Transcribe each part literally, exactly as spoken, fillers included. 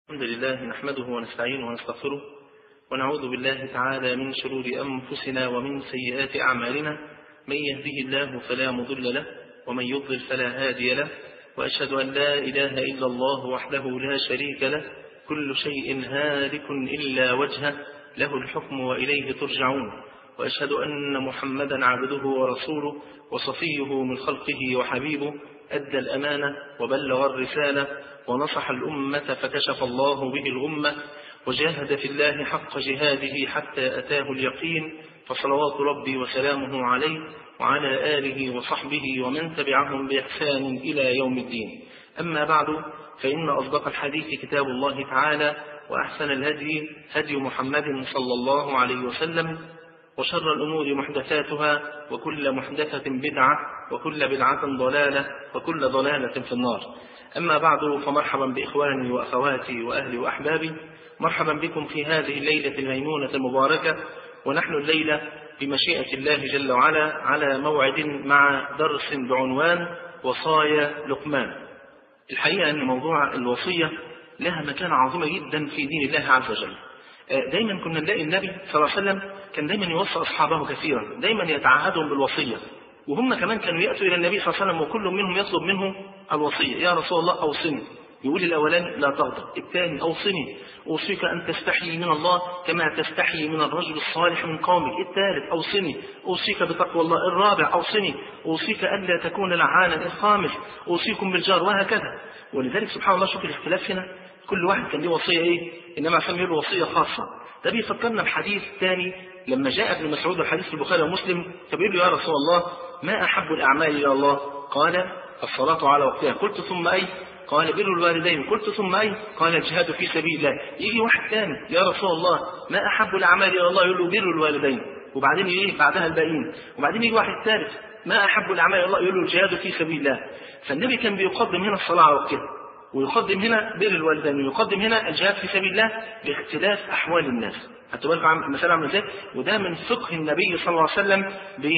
الحمد لله نحمده ونستعينه ونستغفره ونعوذ بالله تعالى من شرور أنفسنا ومن سيئات أعمالنا. من يهده الله فلا مضل له ومن يضلل فلا هادي له، وأشهد أن لا إله إلا الله وحده لا شريك له، كل شيء هالك إلا وجهه، له الحكم وإليه ترجعون. وأشهد أن محمدا عبده ورسوله وصفيه من خلقه وحبيبه، أدى الأمانة وبلغ الرسالة ونصح الأمة فكشف الله به الغمة، وجاهد في الله حق جهاده حتى أتاه اليقين، فصلوات ربي وسلامه عليه وعلى آله وصحبه ومن تبعهم بإحسان إلى يوم الدين. أما بعد، فإن أصدق الحديث كتاب الله تعالى، وأحسن الهدي هدي محمد صلى الله عليه وسلم، وشر الأمور محدثاتها، وكل محدثة بدعة، وكل بدعة ضلالة، وكل ضلالة في النار. أما بعد، فمرحبا بإخواني وأخواتي وأهلي وأحبابي، مرحبا بكم في هذه الليلة الميمونة المباركة، ونحن الليلة بمشيئة الله جل وعلا على موعد مع درس بعنوان وصايا لقمان. الحقيقة أن موضوع الوصية لها مكانة عظيمة جدا في دين الله عز وجل. دايما كنا نلاقي النبي صلى الله عليه وسلم كان دايما يوصي أصحابه كثيرا، دايما يتعهدهم بالوصية، وهم كمان كانوا يأتوا إلى النبي صلى الله عليه وسلم وكل منهم يطلب منه الوصية. يا رسول الله أوصني. يقول الأولاني لا تغضب، الثاني أوصني أوصيك أن تستحيي من الله كما تستحيي من الرجل الصالح من قومك، الثالث أوصني أوصيك بتقوى الله، الرابع أوصني أوصيك ألا تكون لعانا، الخامس أوصيكم بالجار، وهكذا. ولذلك سبحان الله شوف الاختلاف هنا، كل واحد كان له وصية إيه؟ إنما عشان له وصية خاصة. ده بيفكرنا بحديث ثاني لما جاء ابن مسعود الحديث في البخاري ومسلم، فبيقول له يا رسول الله ما أحب الأعمال إلى الله؟ قال الصلاة على وقتها. قلت ثم أي؟ قال بر الوالدين. قلت ثم أي؟ قال الجهاد في سبيل الله. يجي واحد ثاني يا رسول الله ما أحب الأعمال إلى الله؟ يقول له بر الوالدين، وبعدين إيه بعدها الباقيين. وبعدين يجي واحد ثالث ما أحب الأعمال إلى الله؟ يقول له الجهاد في سبيل الله. فالنبي كان بيقدم هنا الصلاة على وقتها، ويقدم هنا بر الوالدين، ويقدم هنا الجهاد في سبيل الله باختلاف أحوال الناس. هتبقى لكم المسألة عاملة ازاي؟ وده من فقه النبي صلى الله عليه وسلم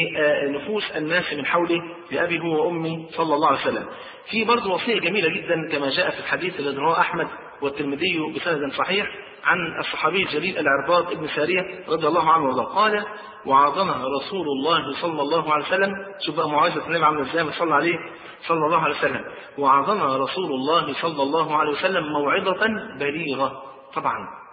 بنفوس الناس من حوله، لأبي هو وأمي صلى الله عليه وسلم. في برضه وصية جميلة جدا كما جاء في الحديث الذي رواه أحمد والترمذي بسند صحيح عن الصحابي الجليل العرباض بن سارية رضي الله عنه وارضاه، قال وعظنا رسول الله صلى الله عليه وسلم. شوف بقى موعظة النبي عاملة ازاي، ما صلى عليه صلى الله عليه وسلم. وعظنا رسول الله صلى الله عليه وسلم موعظة بليغة، طبعا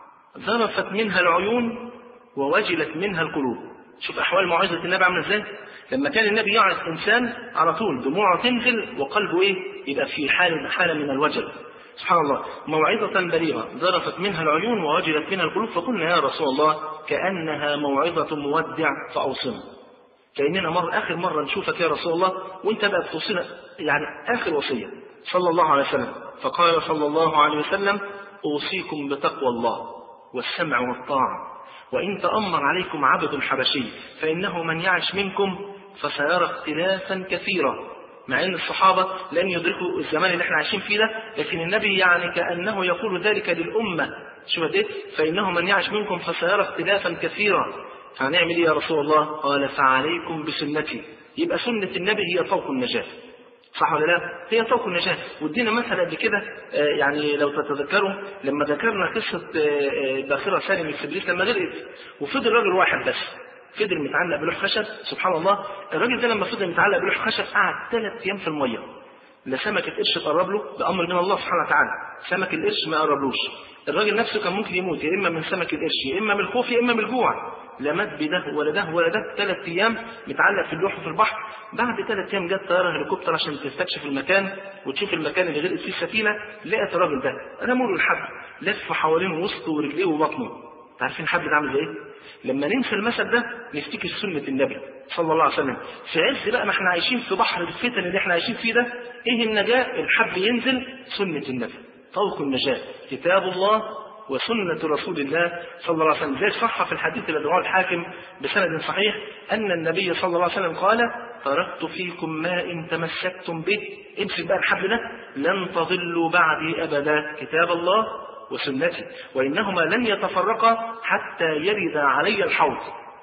ذرفت منها العيون ووجلت منها القلوب. شوف أحوال موعظة النبي عاملة ازاي. لما كان النبي يعظ إنسان على طول دموعه تنزل وقلبه ايه يبقى في حالة حالة من الوجل. سبحان الله، موعظة بليغة ذرفت منها العيون ووجلت منها القلوب. فقلنا يا رسول الله كأنها موعظة مودع فأوصنا. كأننا مر آخر مرة نشوفك يا رسول الله وانت بقى بتوصينا يعني آخر وصية صلى الله عليه وسلم. فقال صلى الله عليه وسلم أوصيكم بتقوى الله والسمع والطاعة، وإن تأمر عليكم عبد حبشي فإنه من يعش منكم فسيرى اختلافا كثيرا. مع أن الصحابة لن يدركوا الزمان اللي احنا عايشين فيه ده، لكن النبي يعني كأنه يقول ذلك للأمة. شوف ده، فإنه من يعش منكم فسيرى اختلافا كثيرا. فهنعمل ايه يا رسول الله؟ قال فعليكم بسنتي. يبقى سنة النبي هي طوق النجاة، صح ولا لا؟ هي طوق النجاة. وادينا مثلا قبل كده يعني لو تتذكروا لما ذكرنا قصة باخرة سالم السبليس لما غرقت وفضل راجل واحد بس فضل متعلق بلوح خشب. سبحان الله، الراجل ده لما فضل متعلق بلوح خشب قعد ثلاث ايام في الميه، لا سمك القرش تقرب له بأمر من الله سبحانه وتعالى، سمك القرش ما قربلوش. الراجل نفسه كان ممكن يموت يا اما من سمك القرش يا اما من الخوف يا اما من الجوع. لا مات بده ولا ده ولا ده، ثلاث ايام متعلق في اللوح في البحر. بعد ثلاث ايام جت طياره هليكوبتر عشان تستكشف المكان وتشوف المكان اللي غرقت فيه السفينه. لقت الراجل ده رموا له الحبل لف حوالين وسطه ورجليه وبطنه. عارفين الحبل ده عامل ايه؟ لما ننسى المثل ده نفتكر سنه النبي صلى الله عليه وسلم. في عز بقى ما احنا عايشين في بحر الفتن اللي احنا عايشين فيه ده، ايه النجاه؟ الحبل ينزل، سنه النبي، طوق النجاه كتاب الله وسنة رسول الله صلى الله عليه وسلم. زي صح في الحديث الذي رواه الحاكم بسند صحيح أن النبي صلى الله عليه وسلم قال تركت فيكم ما إن تمسكتم به، امسك بقى الحبل ده، لن تضلوا بعدي أبدا، كتاب الله وسنتي، وإنهما لن يتفرقا حتى يرد علي الحوض.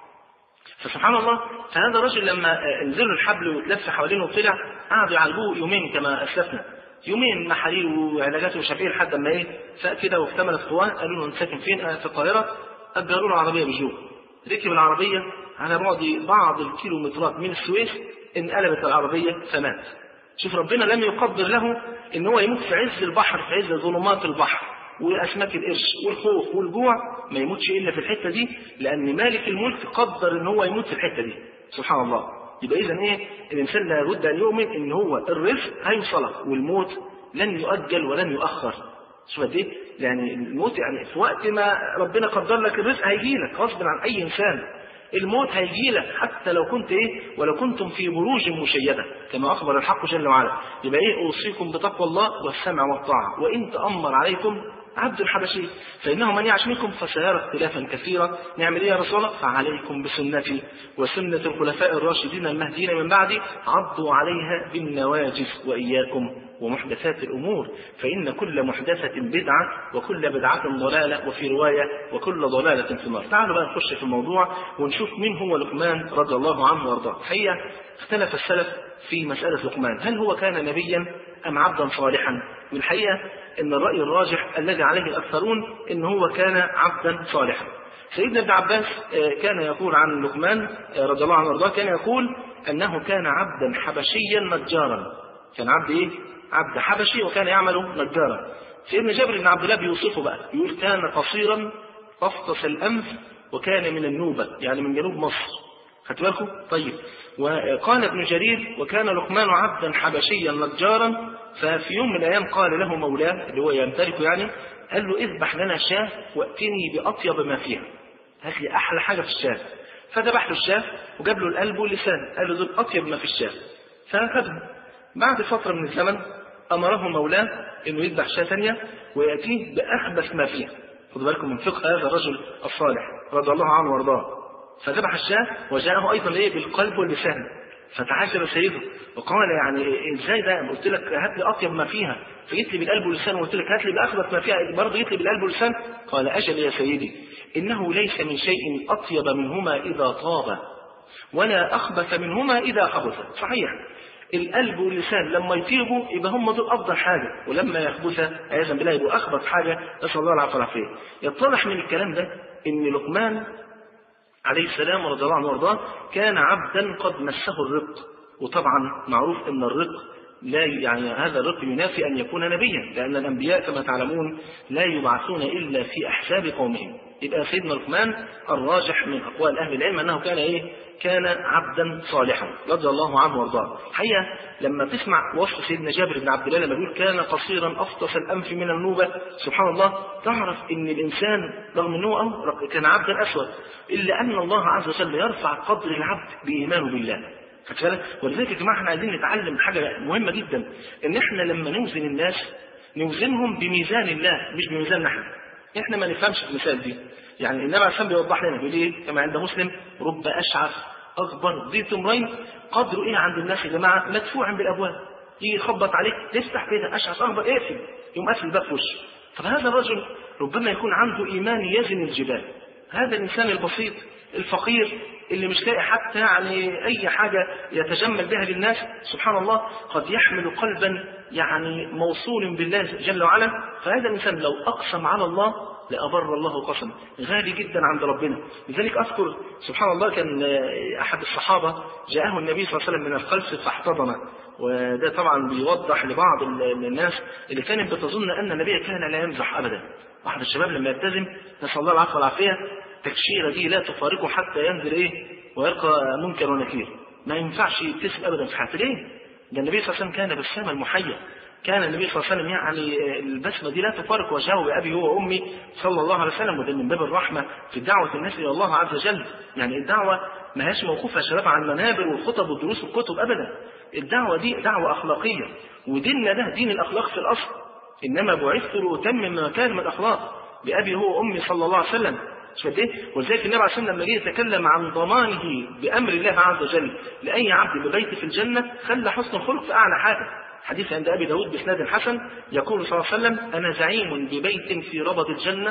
فسبحان الله، فهذا الرجل لما نزلوا الحبل وتلف حوالينه وطلع قعدوا يعالجوه يومين كما أسلفنا. يومين محاليل وعلاجات ومش عارف ايه لحد ما ايه فاق كده واكتملت قواه. قالوا له انت ساكن فين؟ قال في القاهره. اجروا له عربيه بيجو، ركب العربيه على بعد بعض الكيلومترات من السويس انقلبت العربيه فمات. شوف ربنا لم يقدر له ان هو يموت في عز البحر، في عز ظلمات البحر واسماك القرش والخوف والجوع، ما يموتش الا في الحته دي، لان مالك الملك قدر ان هو يموت في الحته دي. سبحان الله. يبقى اذا ايه؟ الانسان لابد ان يؤمن ان هو الرزق هيوصله والموت لن يؤجل ولن يؤخر. شوف قد ايه؟ يعني الموت يعني في وقت ما ربنا قدر لك الرزق هيجي لك غصب عن اي انسان. الموت هيجي لك حتى لو كنت ايه؟ ولو كنتم في بروج مشيده كما اخبر الحق جل وعلا. يبقى ايه؟ اوصيكم بتقوى الله والسمع والطاعه، وان تامر عليكم عبد الحبشي فإنه من يعش منكم فسيرى اختلافا كثيرا. نعمل ايه يا رسول الله؟ فعليكم بسنتي وسنة الخلفاء الراشدين المهديين من بعدي عضوا عليها بالنواجذ، وإياكم ومحدثات الأمور فإن كل محدثة بدعة وكل بدعة ضلالة، وفي رواية وكل ضلالة في النار. تعالوا بقى نخش في الموضوع ونشوف مين هو لقمان رضي الله عنه وارضاه. الحقيقة اختلف السلف في مسألة لقمان، هل هو كان نبيا أم عبدا صالحا؟ والحقيقة ان الرأي الراجح الذي عليه الأكثرون ان هو كان عبدا صالحا. سيدنا ابن عباس كان يقول عن لقمان رضي الله عنه وارضاه، كان يقول انه كان عبدا حبشيا نجارا. كان عبد ايه؟ عبد حبشي وكان يعمل نجارا. سيدنا جابر بن عبد الله بيوصفه بقى، يقول كان قصيرا فافطس الانف وكان من النوبة، يعني من جنوب مصر. خدت بالكم؟ طيب. وقال ابن جرير وكان لقمان عبدا حبشيا نجارا، ففي يوم من الايام قال له مولاه اللي هو يمتلكه يعني، قال له اذبح لنا شاة واتني باطيب ما فيها، هات لي احلى حاجه في الشاة. فذبح له الشاة وجاب له القلب واللسان، قال له دول اطيب ما في الشاة. فاخذهم. بعد فتره من الزمن امره مولاه انه يذبح شاة ثانيه وياتيه باخبث ما فيها. خدوا بالكم من فقه هذا الرجل الصالح رضي الله عنه وارضاه. فذبح الشاة وجاءه ايضا ايه؟ بالقلب واللسان. فتعجب سيده وقال يعني ازاي ده؟ قلت لك هات لي اطيب ما فيها فجيت لي بالقلب واللسان، وقلت لك هات لي باخبث ما فيها برضه جيت لي بالقلب واللسان. قال اجل يا سيدي، انه ليس من شيء اطيب منهما اذا طاب ولا اخبث منهما اذا خبث. صحيح القلب واللسان لما يطيبوا يبقى هم دول افضل حاجه، ولما يخبث عياذا بالله يبقوا اخبث حاجه، نسال الله العافيه والعافيه. يتضح من الكلام ده ان لقمان عليه السلام رضي الله عنه وارضاه كان عبدا قد مسه الرق. وطبعا معروف ان الرق لا يعني هذا الرق ينافي ان يكون نبيا، لان الانبياء كما تعلمون لا يبعثون الا في احساب قومهم. يبقى سيدنا لقمان الراجح من اقوال اهل العلم انه كان ايه؟ كان عبدا صالحا رضي الله عنه وارضاه. حقيقه لما تسمع وصف سيدنا جابر بن عبد الله لما يقول كان قصيرا افطس الانف من النوبه، سبحان الله، تعرف ان الانسان رغم انه كان عبدا اسود الا ان الله عز وجل يرفع قدر العبد بايمانه بالله. ولذلك يا جماعه احنا عايزين نتعلم حاجه مهمه جدا، ان احنا لما نوزن الناس نوزنهم بميزان الله مش بميزاننا احنا. احنا ما نفهمش المثال دي. يعني النبي عليه الصلاه والسلام بيوضح لنا، بيقول ايه كما عند مسلم: رب اشعث اكبر ذي تمرين. قدره ايه عند الناس يا جماعه؟ مدفوع بالابواب، يجي يخبط عليك تفتح كده اشعث اكبر اقفل، يقوم قافل الباب في وشه. طب هذا الرجل ربما يكون عنده ايمان يزن الجبال. هذا الانسان البسيط الفقير اللي مش لاقي حتى يعني اي حاجه يتجمل بها للناس، سبحان الله قد يحمل قلبا يعني موصول بالله جل وعلا. فهذا الانسان لو اقسم على الله لأبر الله قسم، غالي جدا عند ربنا. لذلك أذكر سبحان الله كان أحد الصحابة جاءه النبي صلى الله عليه وسلم من الخلف فاحتضنه، وده طبعا بيوضح لبعض الناس اللي كانت بتظن أن النبي كان لا يمزح أبدا. واحد الشباب لما يلتزم نسأل الله العافية والعافية تكشيرة دي لا تفارقه حتى ينزل إيه ويلقى منكر ونكير. ما ينفعش يبتسم أبدا في حياته. ليه؟ ده النبي صلى الله عليه وسلم كان بسامة المحيا. كان النبي صلى الله عليه وسلم يعني البسمة دي لا تفارق وجهه بأبي هو وأمي صلى الله عليه وسلم. وده من باب الرحمة في دعوة الناس إلى الله عز وجل. يعني الدعوة ما هيش موقوفة يا شباب على المنابر والخطب والدروس والكتب أبدا. الدعوة دي دعوة أخلاقية، وديننا ده دين الأخلاق في الأصل. إنما بعثت لأتمم مكارم الأخلاق بأبي هو وأمي صلى الله عليه وسلم. وذلك النبي عليه الصلاة والسلام لما جه يتكلم عن ضمانه بأمر الله عز وجل لأي عبد ببيت في الجنة خلى حسن الخلق في أعلى حاجة. حديث عند أبي داود بإسناد حسن يقول صلى الله عليه وسلم: أنا زعيم ببيت في ربض الجنة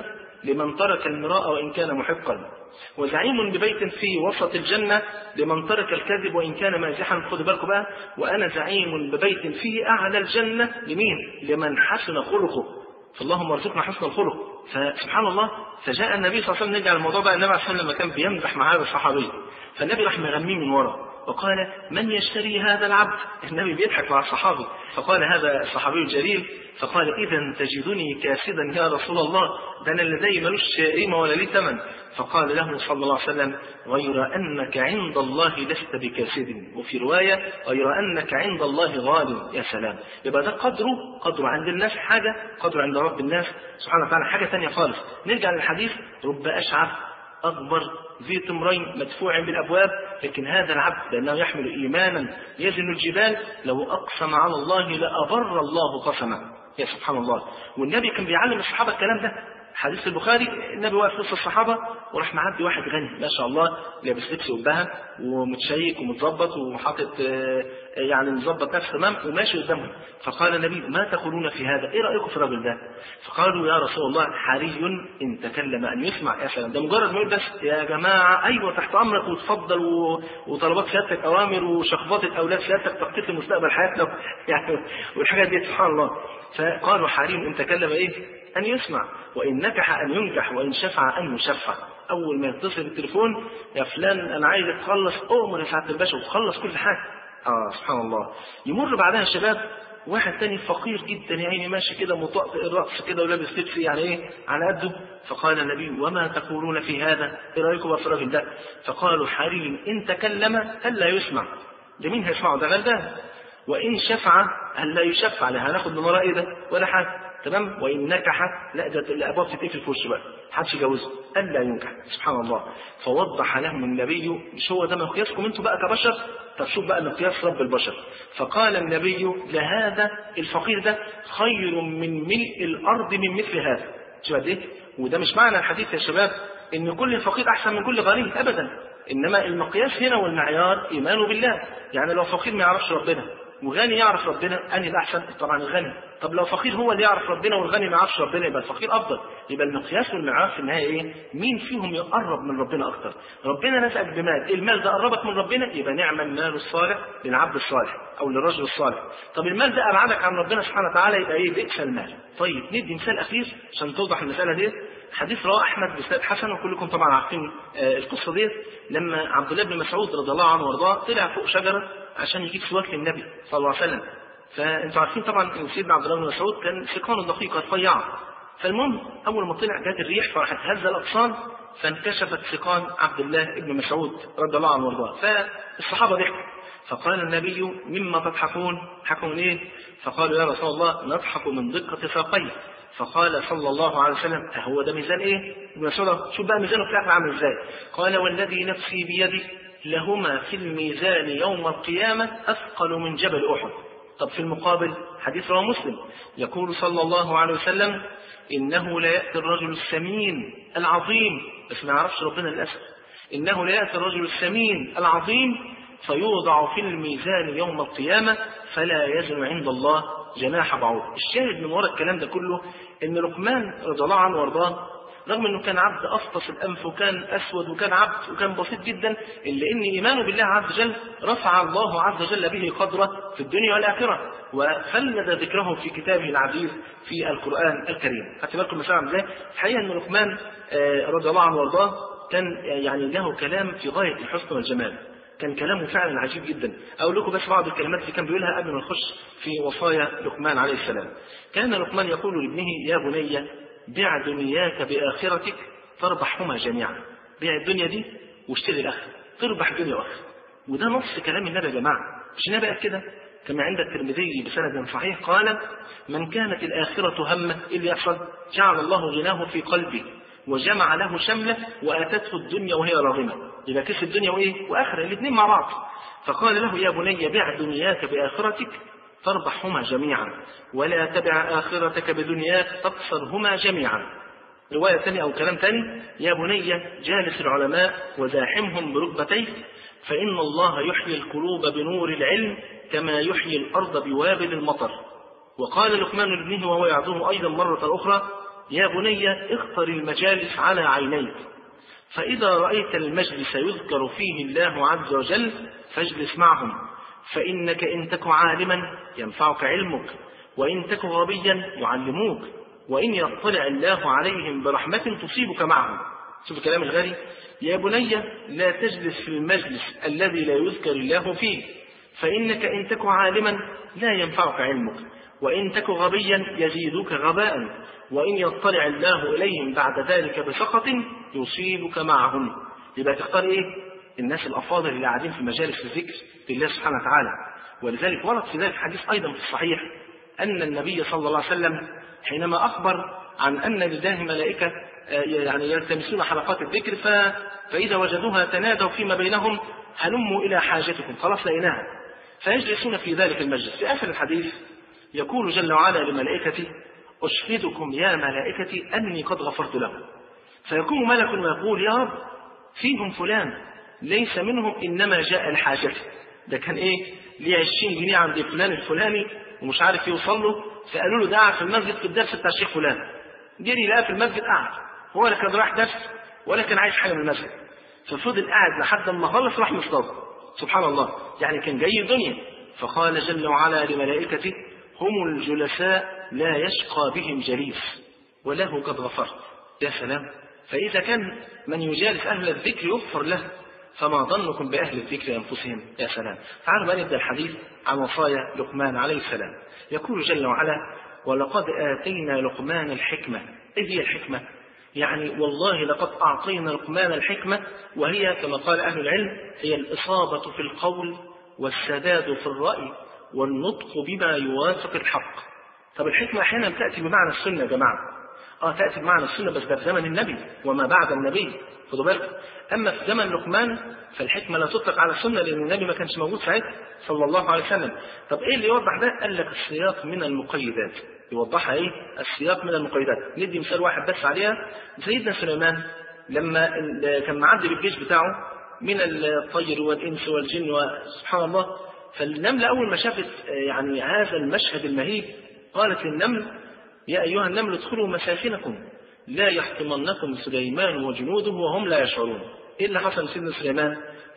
لمن ترك المراء وإن كان محقا، وزعيم ببيت في وسط الجنة لمن ترك الكذب وإن كان مازحا. خدوا بالكم بقى، وأنا زعيم ببيت فيه أعلى الجنة لمين؟ لمن حسن خلقه. فاللهم ارزقنا حسن الخلق. فسبحان الله، فجاء النبي صلى الله عليه وسلم، نرجع الموضوع بقى، النبي عليه لما كان بيمزح مع هذا الصحابي، فالنبي راح مغميه من ورا وقال من يشتري هذا العبد؟ النبي بيضحك مع الصحابي، فقال هذا الصحابي الجليل، فقال إذا تجدني كاسدا يا رسول الله، ده أنا لدي ملوش قيمة ولا لي ثمن. فقال له صلى الله عليه وسلم غير أنك عند الله لست بكاسد، وفي رواية غير أنك عند الله غال. يا سلام، يبقى ده قدره قدره عند الناس حاجة، قدره عند رب الناس سبحانه وتعالى حاجة ثانية خالص. نرجع للحديث، رب أشعث أكبر ذي تمرين مدفوع بالأبواب، لكن هذا العبد لأنه يحمل إيمانا يزن الجبال لو أقسم على الله لأبر الله قسمه. يا سبحان الله. والنبي كان بيعلم الصحابة الكلام ده. حديث البخاري، النبي واقف وسط الصحابة وراح معدي واحد غني ما شاء الله، لابس لبس وبها ومتشيك ومتظبط وحاطط يعني مظبط نفسه تمام وماشي قدامهم. فقال النبي ما تقولون في هذا؟ ايه رأيكم في الرجل ده؟ فقالوا يا رسول الله حري ان تكلم ان يسمع. يا سلام، ده مجرد ما يقول بس يا جماعة ايوه تحت امرك وتفضل وطلبات سيادتك اوامر وشخبات الاولاد سيادتك تخطيط لمستقبل حياتنا يعني والحاجات دي سبحان الله. فقالوا حري ان تكلم ايه؟ أن يسمع، وإن نكح أن ينكح، وإن شفع أن يشفع. أول ما يتصل التليفون يا فلان أنا عايزك تخلص أمر يا سعادة الباشا وتخلص كل حاجة. آه سبحان الله. يمر بعدها الشباب واحد تاني فقير جدا يا عيني ماشي كده مطأطئ الرأس كده ولابس لبس يعني إيه على قده. فقال النبي وما تقولون في هذا؟ إيه رأيكم في الراجل ده؟ فقالوا حري إن تكلم ألا يسمع، ده مين هيسمعه؟ ده غلبان. وإن شفع ألا يشفع، لا هناخد من وراء إيه ده ولا حاجة تمام. وإن نكح لا ده الأبواب تتقفل في وشه بقى محدش يجوزه ألا ينكح. سبحان الله. فوضح لهم النبي مش هو ده مقياسكم انتوا بقى كبشر، طب شوف بقى مقياس رب البشر. فقال النبي لهذا الفقير ده خير من ملء الأرض من مثل هذا. شو قد ايه؟ وده مش معنى الحديث يا شباب ان كل فقير احسن من كل غني ابدا، انما المقياس هنا والمعيار ايمانه بالله. يعني لو فقير ما يعرفش ربنا وغني يعرف ربنا انهي الاحسن؟ طبعا الغني. طب لو فقير هو اللي يعرف ربنا والغني ما يعرفش ربنا يبقى الفقير افضل. يبقى المقياس والمعيار في النهايه ايه؟ مين فيهم يقرب من ربنا اكتر؟ ربنا رزقك بمال، المال ده قربك من ربنا يبقى نعم المال الصالح للعبد الصالح او للرجل الصالح. طب المال ده ابعدك عن ربنا سبحانه وتعالى يبقى ايه؟ بئس المال. طيب ندي مثال اخير عشان توضح المساله دي. حديث رواه احمد بسند حسن وكلكم طبعا عارفين آه القصه دي. لما عبد الله بن مسعود رضي الله عنه وارضاه طلع فوق شجره عشان يجيب سواك للنبي صلى الله عليه وسلم. فانتوا عارفين طبعا ان سيدنا عبد الله بن مسعود كان سيقانه دقيقه رفيعه. فالمهم اول ما طلع جت الريح فراحت هز الاغصان فانكشفت سيقان عبد الله بن مسعود رضي الله عنه وارضاه. فالصحابه ضحكوا فقال النبي مما تضحكون؟ حكوا من ايه؟ فقالوا يا رسول الله نضحك من دقه ساقيه. فقال صلى الله عليه وسلم أهو ده ميزان ايه؟ ابن مسعود شوف بقى ميزانه في الاخر عامل ازاي. قال والذي نفسي بيده لهما في الميزان يوم القيامه اثقل من جبل احد. طب في المقابل حديث رواه مسلم يقول صلى الله عليه وسلم إنه لا يأتي الرجل السمين العظيم، بس ما يعرفش ربنا للأسف، إنه لا يأتي الرجل السمين العظيم فيوضع في الميزان يوم القيامة فلا يزن عند الله جناح بعوض. الشاهد من وراء الكلام ده كله إن لقمان رضي الله عنه وارضاه رغم انه كان عبد افطس الانف وكان اسود وكان عبد وكان بسيط جدا الا ان ايمانه بالله عز وجل رفع الله عز وجل به قدره في الدنيا والاخره وخلد ذكره في كتابه العزيز في القران الكريم. خدت بالكم مثلا ازاي؟ الحقيقه ان لقمان رضي الله عنه وارضاه كان يعني له كلام في غايه الحسن والجمال، كان كلامه فعلا عجيب جدا. اقول لكم بس بعض الكلمات اللي كان بيقولها قبل ما نخش في وصايا لقمان عليه السلام. كان لقمان يقول لابنه يا بني بيع دنياك بآخرتك تربحهما جميعا. بيع الدنيا دي واشتري الآخرة تربح دنيا وآخرة. وده نص كلام النبي يا جماعة، مش النبي قال كده كما عند الترمذي بسند صحيح قال من كانت الآخرة همه اللي يحصل جعل الله غناه في قلبه وجمع له شمله وآتته الدنيا وهي راغمة. يبقى كسب الدنيا وإيه؟ وآخرة الاثنين مع بعض. فقال له يا بني بيع دنياك بآخرتك تربحهما جميعا ولا تبع آخرتك بدنياك تخسرهما جميعا. رواية ثانية أو كلام ثاني يا بني جالس العلماء وزاحمهم بركبتيك فإن الله يحيي القلوب بنور العلم كما يحيي الأرض بوابل المطر. وقال لقمان لابنه وهو يعظه أيضا مرة أخرى يا بني اختر المجالس على عينيك، فإذا رأيت المجلس يذكر فيه الله عز وجل فاجلس معهم، فإنك إن تك عالما ينفعك علمك، وإن تك غبيا يعلموك، وإن يطلع الله عليهم برحمة تصيبك معهم. شوف الكلام الغريب، يا بني لا تجلس في المجلس الذي لا يذكر الله فيه، فإنك إن تك عالما لا ينفعك علمك، وإن تك غبيا يزيدك غباء، وإن يطلع الله إليهم بعد ذلك بسخط يصيبك معهم. يبقى تختار إيه؟ الناس الأفاضل اللي قاعدين في مجالس الذكر لله سبحانه وتعالى. ولذلك ورد في ذلك حديث أيضا في الصحيح أن النبي صلى الله عليه وسلم حينما أخبر عن أن لله ملائكة يعني يلتمسون حلقات الذكر فإذا وجدوها تنادوا فيما بينهم هلموا إلى حاجتكم، خلاص لقيناها، فيجلسون في ذلك المجلس. في آخر الحديث يقول جل وعلا لملائكته أشهدكم يا ملائكتي أني قد غفرت له، فيقوم ملك ويقول يا رب فيهم فلان ليس منهم إنما جاء الحاجة، ده كان إيه ليه عشرين جنيه عند فلان الفلاني ومش عارف يوصل له، فقالوا له ده قاعد في المسجد في الدرس بتاع الشيخ فلان، جري لقاه في المسجد قاعد، هو لا كان رايح درس ولا كان عايز حاجة من المسجد، ففضل قاعد لحد ما خلص راح مصطاد. سبحان الله، يعني كان جاي الدنيا. فقال جل وعلا لملائكته هم الجلساء لا يشقى بهم جليس وله قد غفرت. يا سلام، فإذا كان من يجالس أهل الذكر يغفر له، فما ظنكم بأهل الذكر أنفسهم. يا سلام. تعالوا بقى نبدأ الحديث عن وصايا لقمان عليه السلام. يقول جل وعلا ولقد آتينا لقمان الحكمة. إيه هي الحكمة؟ يعني والله لقد أعطينا لقمان الحكمة، وهي كما قال أهل العلم هي الإصابة في القول والسداد في الرأي والنطق بما يوافق الحق. طب الحكمة أحيانا تأتي بمعنى السنة يا جماعة، آه تأتي بمعنى السنة بس ده في زمن النبي وما بعد النبي، خدوا بالكم. أما في زمن لقمان فالحكمة لا تطلق على السنة لأن النبي ما كانش موجود ساعتها صلى الله عليه وسلم. طب إيه اللي يوضح ده؟ قال لك السياق من المقيدات، يوضحها إيه؟ السياق من المقيدات. ندي مثال واحد بس عليها. سيدنا سليمان لما كان معدي بالجيش بتاعه من الطير والإنس والجن وسبحان الله، فالنملة أول ما شافت يعني هذا المشهد المهيب قالت للنمل يا أيها النمل ادخلوا مساكنكم لا يحطمنكم سليمان وجنوده وهم لا يشعرون. إيه اللي حصل سيدنا سليمان؟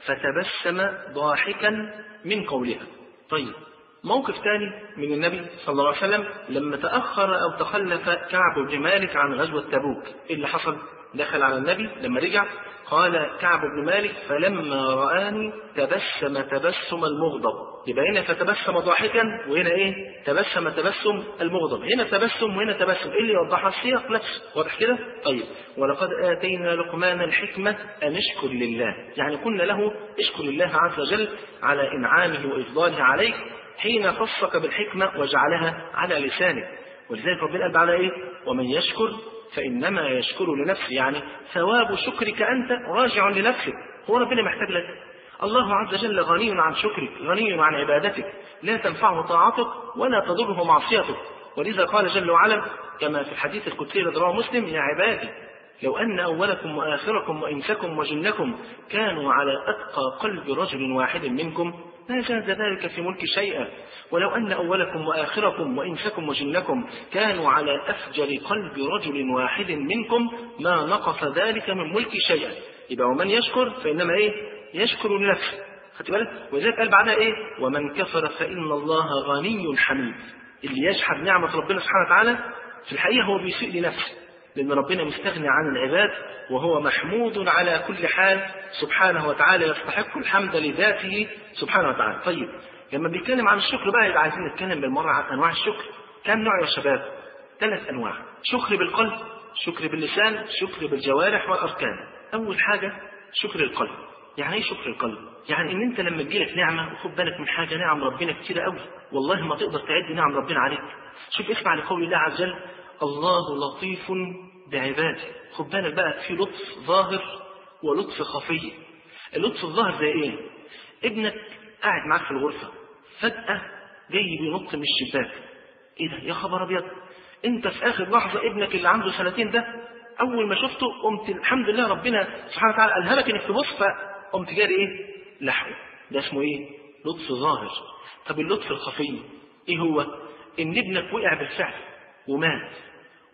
فتبسم ضاحكا من قولها. طيب موقف ثاني من النبي صلى الله عليه وسلم لما تأخر أو تخلف كعب بن مالك عن غزوة تبوك. إيه اللي حصل؟ دخل على النبي لما رجع قال كعب بن مالك فلما رآني تبسم تبسم المغضب. يبقى هنا فتبسم ضاحكا وهنا ايه؟ تبسم تبسم المغضب. هنا تبسم وهنا تبسم. ايه اللي يوضحها؟ السياق نفسه. واضح كده؟ طيب ولقد آتينا لقمان الحكمة أن اشكر لله، يعني قلنا له اشكر الله عز وجل على إنعامه وإفضاله عليك حين خصك بالحكمة وجعلها على لسانك. ولذلك ربنا قال على ايه؟ ومن يشكر فإنما يشكر لنفسه، يعني ثواب شكرك أنت راجع لنفسك، هو ربنا محتاج لك. الله عز وجل غني عن شكرك، غني عن عبادتك، لا تنفعه طاعتك ولا تضره معصيتك. ولذا قال جل وعلا كما في الحديث القدسي الذي رواه مسلم يا عبادي لو أن أولكم وآخركم وإنسكم وجنكم كانوا على أتقى قلب رجل واحد منكم ما زاد ذلك في ملك شيئا، ولو أن أولكم وآخركم وإنسكم وجنكم كانوا على أفجر قلب رجل واحد منكم ما نقص ذلك من ملك شيئا. يبقى ومن يشكر فإنما إيه؟ يشكر لنفسه. خدت بالك؟ ولذلك قال بعدها إيه؟ ومن كفر فإن الله غني حميد. اللي يجحد نعمة ربنا سبحانه وتعالى في الحقيقة هو بيسيء لنفسه، لأن ربنا مستغني عن العباد وهو محمود على كل حال سبحانه وتعالى، يستحق الحمد لذاته سبحانه وتعالى. طيب لما بيتكلم عن الشكر بقى يبقى عايزين نتكلم بالمرة عن أنواع الشكر. كم نوع يا شباب؟ ثلاث أنواع. شكر بالقلب، شكر باللسان، شكر بالجوارح والأركان. أول حاجة شكر القلب. يعني ايه شكر القلب؟ يعني ان انت لما تجيلك نعمه وخد بالك من حاجه، نعم ربنا كتير قوي والله ما تقدر تعد نعم ربنا عليك. شوف اسمع لقول الله عز وجل الله لطيف بعباده. خد بالك بقى في لطف ظاهر ولطف خفي. اللطف الظاهر زي ايه؟ ابنك قاعد معاك في الغرفه فجاه جاي بينط من الشباك، ايه ده يا خبر ابيض، انت في اخر لحظه ابنك اللي عنده سنتين ده اول ما شفته قمت الحمد لله ربنا سبحانه وتعالى الهمك انك تبص فقمت جاري ايه؟ لحقه. ده اسمه ايه؟ لطف ظاهر. طب اللطف الخفي ايه هو؟ ان ابنك وقع بالفعل ومات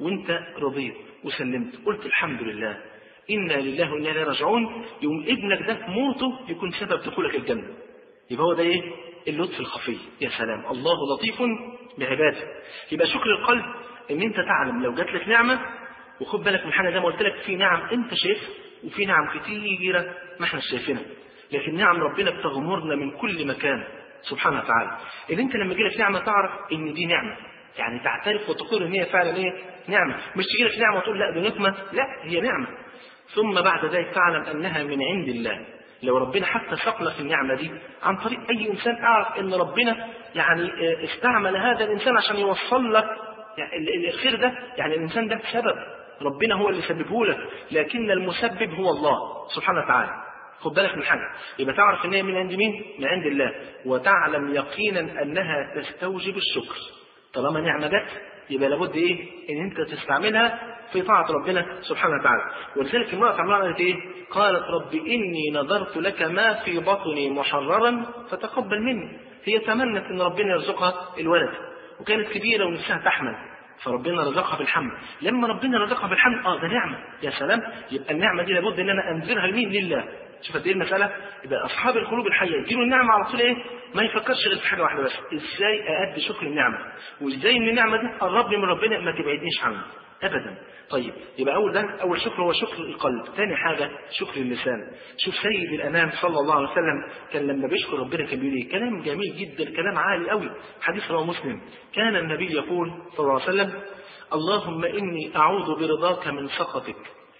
وانت رضيت وسلمت قلت الحمد لله إنا لله وإنا إليه راجعون، يوم ابنك ده موته يكون سبب دخولك الجنة. يبقى هو ده إيه؟ اللطف الخفي. يا سلام، الله لطيف بعباده. يبقى شكر القلب إن أنت تعلم لو جات لك نعمة، وخد بالك من حاجة زي ما قلت لك، في نعم أنت شايفها وفي نعم كتيرة ما احنا شايفينها، لكن نعم ربنا بتغمرنا من كل مكان سبحانه وتعالى. اللي أنت لما يجيلك نعمة تعرف إن دي نعمة، يعني تعترف وتقول إن هي فعلا إيه؟ نعمة. مش تجيلك نعمة وتقول لا دي نقمة، لا هي نعمة. ثم بعد ذلك تعلم أنها من عند الله. لو ربنا حتى سقنا في النعمة دي عن طريق أي إنسان، أعرف أن ربنا يعني استعمل هذا الإنسان عشان يوصل لك يعني الخير ده، يعني الإنسان ده سبب ربنا هو اللي سببه لك، لكن المسبب هو الله سبحانه وتعالى. خد بالك من حاجة، يبقى تعرف أنها من عند مين؟ من عند الله، وتعلم يقينا أنها تستوجب الشكر. طالما نعمة جت يبقى لابد إيه؟ إن أنت تستعملها في طاعة ربنا سبحانه وتعالى. ولذلك المرأة عمران قالت إيه؟ قالت رب إني نذرت لك ما في بطني محررا فتقبل مني. هي تمنت أن ربنا يرزقها الولد، وكانت كبيرة ونفسها تحمل، فربنا رزقها بالحمل. لما ربنا رزقها بالحمل اه ده نعمة، يا سلام، يبقى النعمة دي لابد ان انا انذرها لمين؟ لله. شوف قد ايه المسألة. يبقى اصحاب القلوب الحية يجيله النعمة على طول ايه؟ ما يفكرش غير في حاجة واحدة بس، ازاي اادي شكر النعمة، وازاي ان النعمة دي تقربني من ربنا ما تبعدنيش عنه ابدا. طيب يبقى اول ده اول شكر هو شكر القلب. ثاني حاجة شكر اللسان. شوف سيد الانام صلى الله عليه وسلم كان لما بيشكر ربنا كان بيقول ايه؟ كلام جميل جدا، كلام عالي قوي. حديث رواه مسلم، كان النبي يقول صلى الله عليه وسلم اللهم إني أعوذ برضاك من سخطك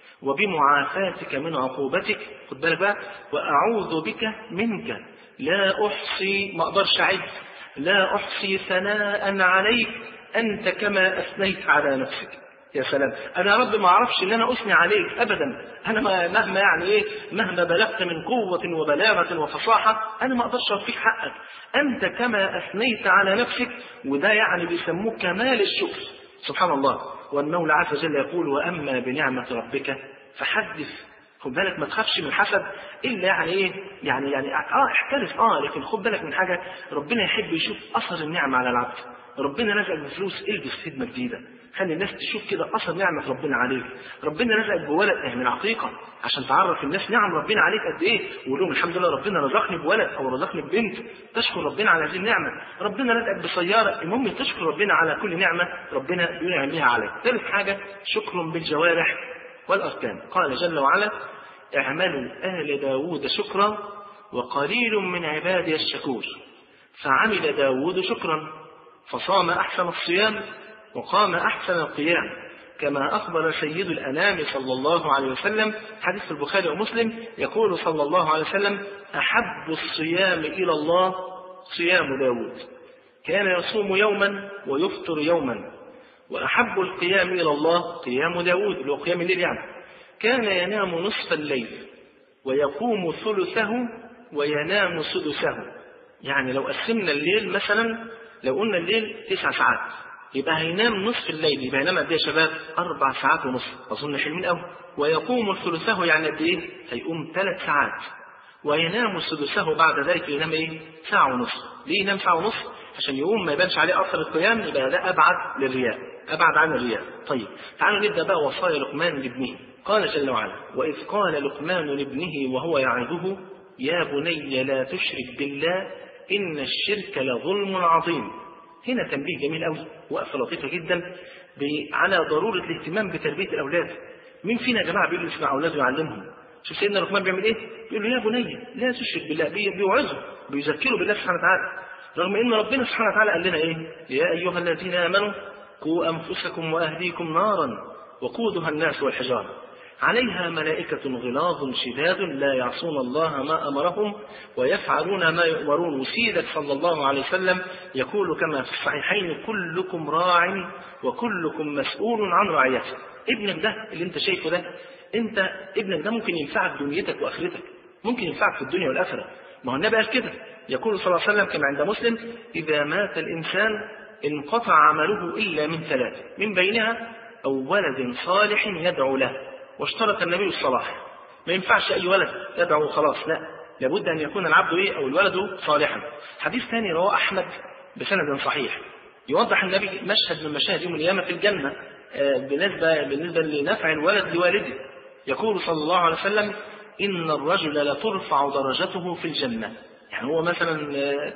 وبمعافاتك من عقوبتك. خد بالك بقى، وأعوذ بك منك لا أحصي، ما أقدرش أعد، لا أحصي ثناء عليك أنت كما أثنيت على نفسك. يا سلام، أنا يا رب ما أعرفش إن أنا أثني عليك أبدا. أنا مهما يعني إيه، مهما بلغت من قوة وبلاغة وفصاحة أنا ما أقدرش أوفيك حقك. أنت كما أثنيت على نفسك، وده يعني بيسموه كمال الشكر. سبحان الله. والمولى عز وجل يقول وأما بنعمة ربك فحدث. خد بالك ما تخافش من حسد إلا يعني إيه، يعني يعني آه احترس آه لكن خد بالك من حاجة، ربنا يحب يشوف أثر النعمة على العبد. ربنا رزقك بفلوس، البس خدمة جديدة، خلي الناس تشوف كده أثر نعمة ربنا عليك. ربنا رزقك بولد، اعمل عقيقة عشان تعرف الناس نعم ربنا عليك قد إيه، وقول لهم الحمد لله ربنا رزقني بولد أو رزقني ببنت، تشكر ربنا على هذه النعمة. ربنا رزقك بسيارة، المهم تشكر ربنا على كل نعمة ربنا بينعم بها عليك. ثالث حاجة شكر بالجوارح والأركان. قال جل وعلا اعملوا آل داود شكرا وقليل من عبادي الشكور. فعمل داود شكرا فصام أحسن الصيام وقام أحسن القيام، كما أخبر سيد الأنام صلى الله عليه وسلم. حديث البخاري ومسلم يقول صلى الله عليه وسلم أحب الصيام إلى الله صيام داود، كان يصوم يوما ويفطر يوما. وأحب القيام إلى الله قيام داود، اللي هو قيام الليل يعني، كان ينام نصف الليل ويقوم ثلثه وينام سدسه. يعني لو قسمنا الليل مثلا، لو قلنا الليل تسع ساعات، يبقى هينام نصف الليل، يبقى هينام قد ايه يا شباب؟ أربع ساعات ونصف، أظن حلوين قوي. ويقوم ثلثه يعني قد ايه؟ هيقوم ثلاث ساعات. وينام سدسه بعد ذلك ينام ايه؟ ساعة ونصف. ليه ينام ساعة ونصف؟ عشان يقوم ما يبانش عليه أثر القيام، يبقى ده أبعد للرياء، أبعد عن الرياء. طيب تعالوا نبدأ بقى وصايا لقمان لابنه. قال جل وعلا وإذ قال لقمان لابنه وهو يعظه يا بني لا تشرك بالله إن الشرك لظلم عظيم. هنا تنبيه جميل قوي، وقفة لطيفة جدا على ضرورة الاهتمام بتربية الأولاد. مين فينا يا جماعة بيقول يسمع أولاده ويعلمهم؟ شوف سيدنا لقمان بيعمل إيه؟ بيقول له يا بني لا تشرك بالله، بيوعظه بيذكره بالله سبحانه وتعالى، رغم إن ربنا سبحانه وتعالى قال لنا إيه؟ يا أيها الذين آمنوا قوا أنفسكم وأهليكم نارا وقودها الناس والحجارة عليها ملائكة غلاظ شداد لا يعصون الله ما أمرهم ويفعلون ما يؤمرون. وسيدك صلى الله عليه وسلم يقول كما في الصحيحين كلكم راع وكلكم مسؤول عن رعيته. ابنك ده اللي انت شايفه ده، انت ابنك ده ممكن ينفعك دنيتك وآخرتك، ممكن ينفعك في الدنيا والآخرة. ما هو النبي قال كده، يقول صلى الله عليه وسلم كما عند مسلم إذا مات الإنسان انقطع عمله إلا من ثلاث، من بينها أو ولد صالح يدعو له. واشترط النبي الصلاح، ما ينفعش أي ولد يدعو خلاص، لا، لابد أن يكون العبد إيه أو الولد صالحا. حديث ثاني رواه أحمد بسند صحيح يوضح النبي مشهد من مشاهد يوم القيامة في الجنة. بالنسبة بالنسبة لنفع الولد لوالده، يقول صلى الله عليه وسلم إن الرجل لترفع درجته في الجنة. يعني هو مثلا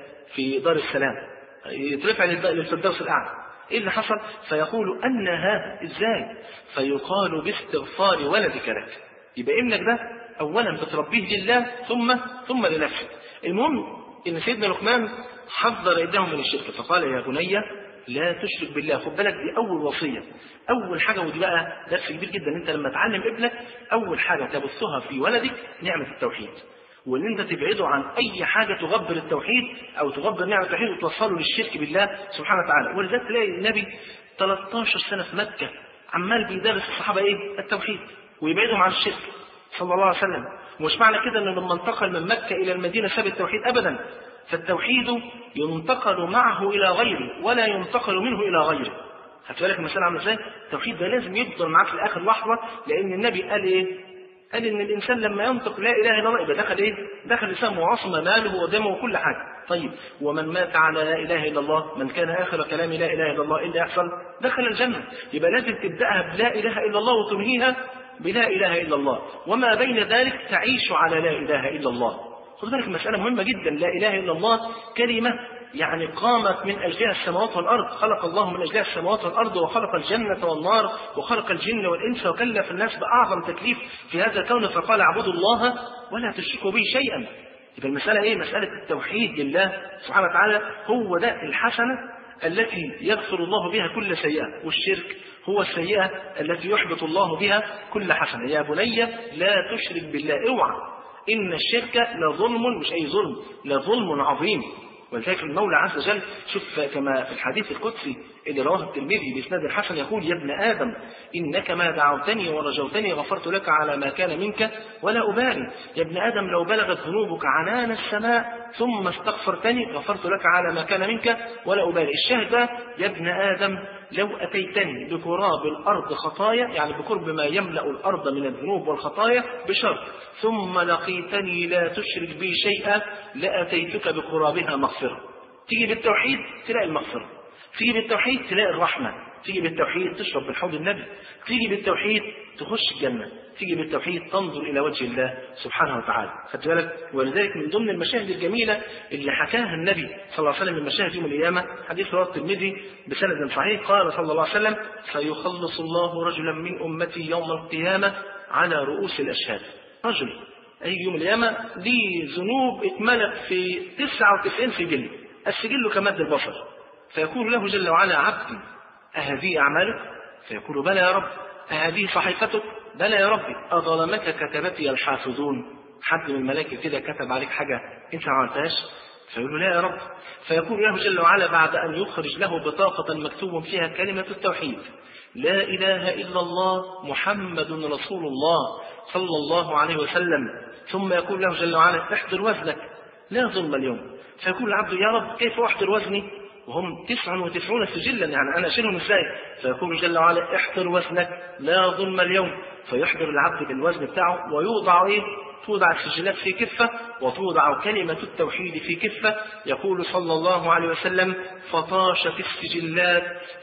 في دار السلام يترفع للفردوس الأعلى، إيه اللي حصل؟ فيقول أن هذا إزاي؟ فيقال باستغفار ولدك لك. يبقى ابنك ده أولا بتربيه لله ثم ثم لنفسك. المهم إن سيدنا لقمان حذر ابنه من الشرك، فقال يا بني لا تشرك بالله. خد بالك دي أول وصية، أول حاجة، ودي بقى درس كبير جدا. أنت لما تعلم ابنك أول حاجة تبثها في ولدك نعمة التوحيد، وان انت تبعده عن اي حاجه تغبر التوحيد او تغبر نعمه التوحيد وتوصله للشرك بالله سبحانه وتعالى. ولذلك تلاقي النبي ثلاثة عشر سنه في مكه عمال بيدرس الصحابه ايه؟ التوحيد، ويبعدهم عن الشرك صلى الله عليه وسلم. ومش معنى كده انه لما انتقل من مكه الى المدينه ساب التوحيد ابدا، فالتوحيد ينتقل معه الى غيره ولا ينتقل منه الى غيره. خدت بالك المساله عامله ازاي؟ التوحيد ده لازم يفضل معاك لاخر لحظه، لان النبي قال ايه؟ قال ان الانسان لما ينطق لا اله الا الله يبقى دخل ايه؟ دخل لسانه وعصم ماله ودمه وكل حاجه. طيب ومن مات على لا اله الا الله، من كان اخر كلام لا اله الا الله، ايه اللي يحصل؟ دخل الجنه. يبقى لازم تبداها بلا اله الا الله وتنهيها بلا اله الا الله، وما بين ذلك تعيش على لا اله الا الله. خد بالك المساله مهمه جدا. لا اله الا الله كلمه يعني قامت من أجلها السماوات والأرض، خلق الله من أجلها السماوات والأرض، وخلق الجنة والنار، وخلق الجن والإنس، وكلف الناس بأعظم تكليف في هذا الكون، فقال اعبدوا الله ولا تشركوا به شيئا. يبقى المسألة إيه؟ مسألة التوحيد لله سبحانه وتعالى. هو ده الحسنة التي يغفر الله بها كل سيئة، والشرك هو السيئة التي يحبط الله بها كل حسنة. يا بني لا تشرك بالله، اوعى، إن الشرك لظلم، مش أي ظلم، لظلم عظيم. ولذلك المولى عز وجل شوف كما في الحديث القدسي اللي رواه الترمذي بإسناد الحسن يقول يا ابن آدم إنك ما دعوتني ورجوتني غفرت لك على ما كان منك ولا أبالي. يا ابن آدم لو بلغت ذنوبك عنان السماء ثم استغفرتني غفرت لك على ما كان منك ولا أبالي. الشاهد يا ابن آدم لو أتيتني بقراب الأرض خطايا، يعني بقرب ما يملأ الأرض من الذنوب والخطايا، بشرط ثم لقيتني لا تشرك بي شيئا لأتيتك بقرابها مغفرة. تيجي بالتوحيد تلاقي المغفرة، تيجي بالتوحيد تلاقي الرحمة، تيجي بالتوحيد تشرب من حوض النبي، تيجي بالتوحيد تخش الجنة، تيجي بالتوحيد تنظر إلى وجه الله سبحانه وتعالى. خدت بالك؟ ولذلك من ضمن المشاهد الجميلة اللي حكاها النبي صلى الله عليه وسلم من مشاهد يوم القيامة، حديث رواه الترمذي بسند صحيح، قال صلى الله عليه وسلم سيخلص الله رجلا من أمتي يوم القيامة على رؤوس الأشهاد. رجل أي يوم القيامة ليه ذنوب اتملت في تسعة وتسعين سجل، السجل كمد البصر، فيقول له جل وعلا عبدي أهذه أعمالك؟ فيقول بلى يا رب. أهذه صحيفتك؟ بلى يا ربي. أظلمك كتبتي الحافظون؟ حد من الملائكة كده كتب عليك حاجة أنت ما عملتهاش؟ فيقول له لا يا رب. فيقول له جل وعلا بعد أن يخرج له بطاقة مكتوب فيها كلمة التوحيد لا إله إلا الله محمد رسول الله صلى الله عليه وسلم، ثم يقول له جل وعلا احضر وزنك لا ظلم اليوم. فيقول العبد يا رب كيف أحضر وزني وهم تسعة وتسعون سجلا، يعني أنا أشيلهم إزاي؟ فيقول جل وعلا احضر وزنك لا ظلم اليوم. فيحضر العبد بالوزن بتاعه ويوضع إيه؟ توضع السجلات في كفة وتوضع كلمة التوحيد في كفة. يقول صلى الله عليه وسلم فطاش في السجلات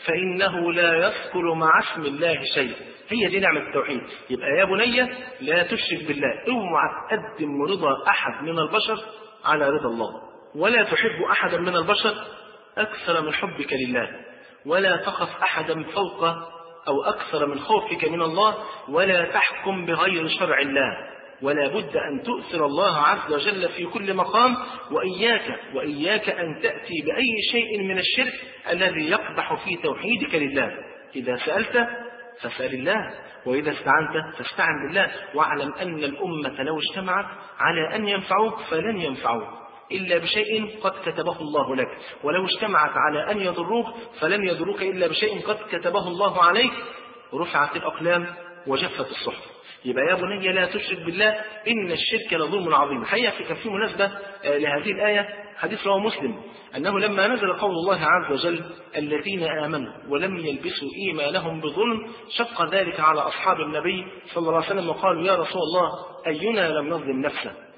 فإنه لا يذكر مع اسم الله شيء. هي دي نعمة التوحيد. يبقى يا بني لا تشرك بالله، اوعى تقدم رضا أحد من البشر على رضا الله، ولا تحب أحدا من البشر أكثر من حبك لله، ولا تخف أحدا فوق أو أكثر من خوفك من الله، ولا تحكم بغير شرع الله، ولا بد أن تؤثر الله عز وجل في كل مقام. وإياك وإياك أن تأتي بأي شيء من الشرك الذي يقدح في توحيدك لله. إذا سألت فاسأل الله، وإذا استعنت فاستعن بالله، واعلم أن الأمة لو اجتمعت على أن ينفعوك فلن ينفعوك إلا بشيء قد كتبه الله لك، ولو اجتمعت على أن يضروك فلن يضروك إلا بشيء قد كتبه الله عليك. رفعت الأقلام وجفت الصحف. يبقى يا بني لا تشرك بالله إن الشرك لظلم عظيم. الحقيقة كان في مناسبة لهذه الآية حديث رواه مسلم أنه لما نزل قول الله عز وجل الذين آمنوا ولم يلبسوا إيمانهم بظلم شق ذلك على أصحاب النبي صلى الله عليه وسلم وقالوا يا رسول الله أينا لم نظلم نفسه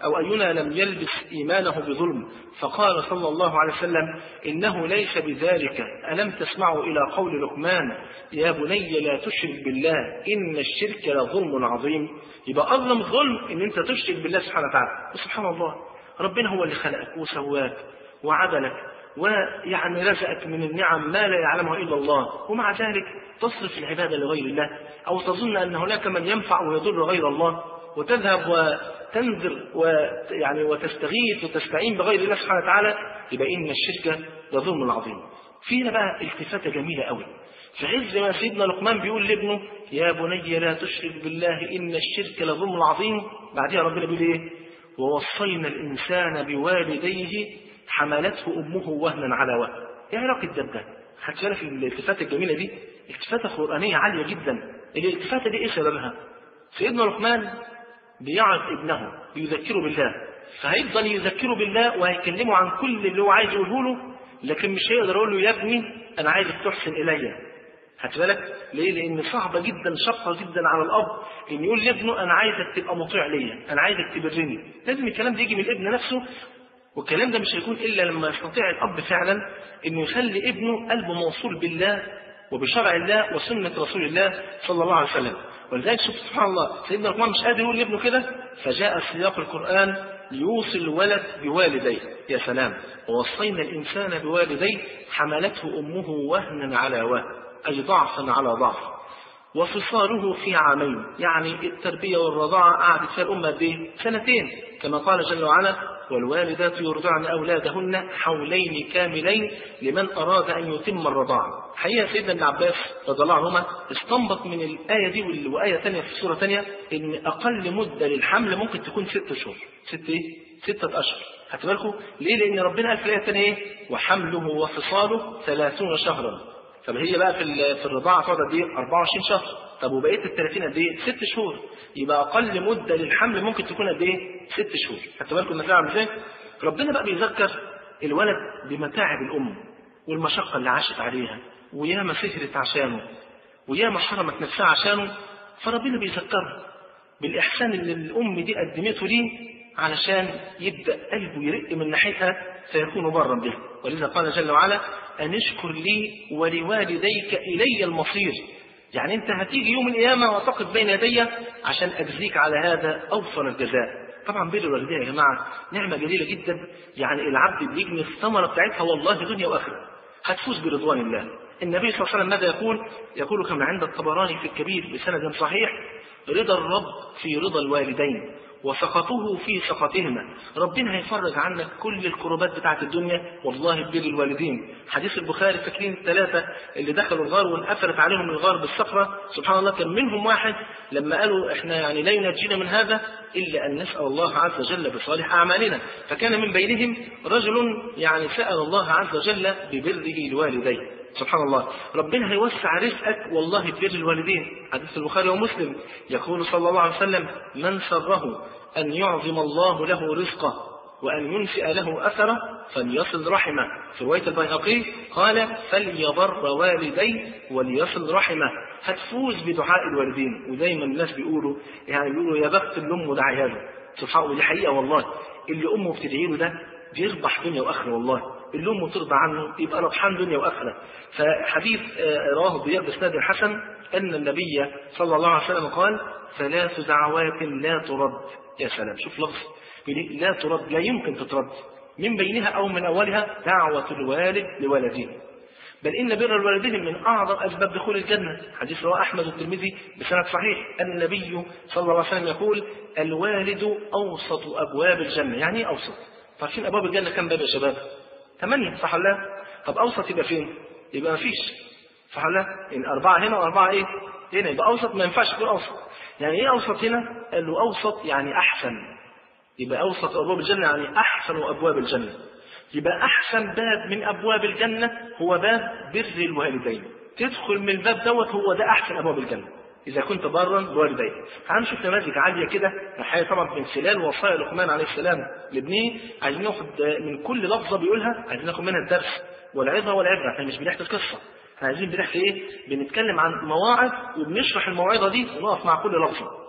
أو أينا لم يلبس إيمانه بظلم. فقال صلى الله عليه وسلم إنه ليس بذلك. ألم تسمعوا إلى قول لقمان يا بني لا تشرك بالله إن الشرك لظلم عظيم. يبقى أظلم ظلم إن أنت تشرك بالله سبحانه وتعالى. وسبحان الله ربنا هو اللي خلقك وسواك وعدلك ويعني رزقك من النعم ما لا يعلمها إلا الله، ومع ذلك تصرف العبادة لغير الله، أو تظن أن هناك من ينفع ويضر غير الله، وتذهب وتنذر ويعني وتستغيث وتستعين بغير الله سبحانه وتعالى. يبقى إن الشرك لظلم عظيم. فينا بقى التفاتة جميلة قوي، في عز ما سيدنا لقمان بيقول لابنه يا بني لا تشرك بالله إن الشرك لظلم عظيم، بعدها ربنا بيقول إيه؟ ووصينا الإنسان بوالديه حملته أمه وهنا على وهن. إيه علاقة ده بده؟ خدت بالك الالتفاتة الجميلة دي؟ التفاتة قرآنية عالية جدا. الالتفاتة دي إيه سببها؟ سيدنا لقمان بيعظ ابنه بيذكره بالله، فهيفضل يذكره بالله وهيكلمه عن كل اللي هو عايز يقوله له، لكن مش هيقدر يقول له يا ابني أنا عايزك تحسن إلي. خدت بالك؟ ليه؟ لأن صعبة جدا شقة جدا على الأب إن يقول لابنه أنا عايزك تبقى مطيع ليا، أنا عايزك تبرني. لازم الكلام ده يجي من الابن نفسه، والكلام ده مش هيكون إلا لما يستطيع الأب فعلا إنه يخلي ابنه قلبه موصول بالله وبشرع الله وسنة رسول الله صلى الله عليه وسلم. ولذلك شوف سبحان الله سيدنا لقمان مش قادر يقول لابنه كده، فجاء سياق القرآن ليوصي الولد بوالديه. يا سلام، ووصينا الإنسان بوالديه حملته أمه وهنا على وهن، أي ضعفا على ضعف، وفصاله في عامين. يعني التربية والرضاعة قعدت فيها الأمة دي سنتين، كما قال جل وعلا والوالدات يرضعن أولادهن حولين كاملين لمن أراد أن يتم الرضاعة. حقيقة سيدنا ابن عباس رضي الله عنهما استنبط من الآية دي وآية ثانية في سورة ثانية إن أقل مدة للحمل ممكن تكون ست شهور. ست إيه؟ ستة أشهر. هاتوا بالكم ليه؟ لأن ربنا قال في الآية الثانية إيه؟ وحمله وفصاله ثلاثون شهرا. طب هي بقى في في الرضاعة تقعد قد إيه؟ أربعة وعشرين شهر. طب وبقية الثلاثين قد إيه؟ ست شهور. يبقى أقل مدة للحمل ممكن تكون قد إيه؟ ست شهور. خدتوا بالكم المسألة عاملة إزاي؟ ربنا بقى بيذكر الولد بمتاعب الأم والمشقة اللي عاشت عليها، وياما سهرت عشانه، وياما حرمت نفسها عشانه، فربنا بيذكرها بالإحسان اللي الأم دي قدمته ليه علشان يبدأ قلبه يرق من ناحيتها فيكون برا به. ولذا قال جل وعلا أن اشكر لي ولوالديك إلي المصير. يعني أنت هتيجي يوم القيامة وتقف بين يدي عشان أجزيك على هذا أوفر الجزاء. طبعا بر الوالدين يا جماعة نعمة جليلة جدا، يعني العبد بيجني الثمرة بتاعتها والله دنيا وآخرة، هتفوز برضوان الله. النبي صلى الله عليه وسلم ماذا يقول؟ يقول كما عند الطبراني في الكبير بسند صحيح رضا الرب في رضا الوالدين وسخطه في سخطهما. ربنا هيفرج عنك كل الكربات بتاعت الدنيا والله ببر الوالدين. حديث البخاري فاكرين الثلاثة اللي دخلوا الغار وانقفلت عليهم الغار بالصخرة؟ سبحان الله كان منهم واحد لما قالوا احنا يعني لا ينجينا من هذا إلا أن نسأل الله عز وجل بصالح أعمالنا، فكان من بينهم رجل يعني سأل الله عز وجل ببره لوالديه. سبحان الله ربنا هيوسع رزقك والله ببر الوالدين. حديث البخاري ومسلم يقول صلى الله عليه وسلم من سره أن يعظم الله له رزقه وأن ينشئ له أثره فليصل رحمه. في رواية البيهقي قال فليبر والديه وليصل رحمه. هتفوز بدعاء الوالدين. ودايما الناس بيقولوا يعني بيقولوا يا بخت الأم ودعيها له. سبحان الله دي حقيقة والله، اللي أمه بتدعي له ده بيربح دنيا وآخرة والله، اللي أمه ترضى عنه يبقى ربحان دنيا وآخرة. فحديث رواه ضياء بإسناد حسن أن النبي صلى الله عليه وسلم قال ثلاث دعوات لا ترد. يا سلام شوف لفظ لا ترد، لا يمكن تترد، من بينها أو من أولها دعوة الوالد لولده، بل إن بر الوالدين من أعظم أسباب دخول الجنة. حديث رواه أحمد والترمذي بسند صحيح أن النبي صلى الله عليه وسلم يقول الوالد أوسط أبواب الجنة. يعني إيه أوسط؟ عارفين أبواب الجنة كم باب يا شباب؟ ثمانية صح ولا؟ طب أوسط يبقى فين؟ يبقى ما فيش صح ولا؟ إن أربعة هنا وأربعة إيه؟ هنا، يبقى أوسط ما ينفعش يكون أوسط. يعني إيه أوسط هنا؟ قال له أوسط يعني أحسن، يبقى أوسط أبواب الجنة يعني أحسن أبواب الجنة. يبقى أحسن باب من أبواب الجنة هو باب بر الوالدين. تدخل من الباب دوت هو ده أحسن أبواب الجنة إذا كنت برا بوالديك. تعالوا نشوف نماذج عالية كده الحقيقة طبعا من خلال وصايا لقمان عليه السلام لابنه. عايزين ناخد من كل لفظة بيقولها عايزين ناخد منها الدرس والعظة والعبرة. احنا مش بنحكي قصة، احنا عايزين بنحكي إيه؟ بنتكلم عن مواعظ وبنشرح الموعظة دي ونقف مع كل لفظة.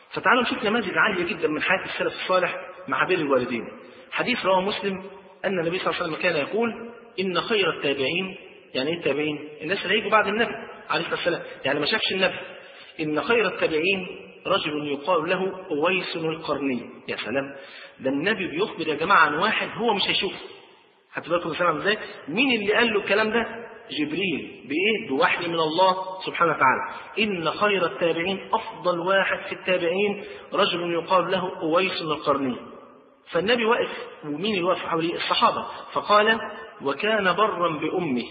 فتعالوا نشوف نماذج عالية جدا من حياة السلف الصالح مع بر الوالدين. حديث رواه مسلم أن النبي صلى الله عليه وسلم كان يقول إن خير التابعين، يعني إيه التابعين؟ الناس اللي هيجوا بعد النبي عليه الصلاة والسلام، يعني ما شافش النبي. إن خير التابعين رجل يقال له أويس القرني. يا سلام، ده النبي بيخبر يا جماعة عن واحد هو مش هيشوفه. خدتوا بالكم سامع ازاي؟ مين اللي قال له الكلام ده؟ جبريل. بإيه؟ بوحي من الله سبحانه وتعالى. إن خير التابعين، أفضل واحد في التابعين رجل يقال له أويس القرني. فالنبي واقف، ومين اللي واقف حواليه؟ الصحابة. فقال وكان برا بأمه.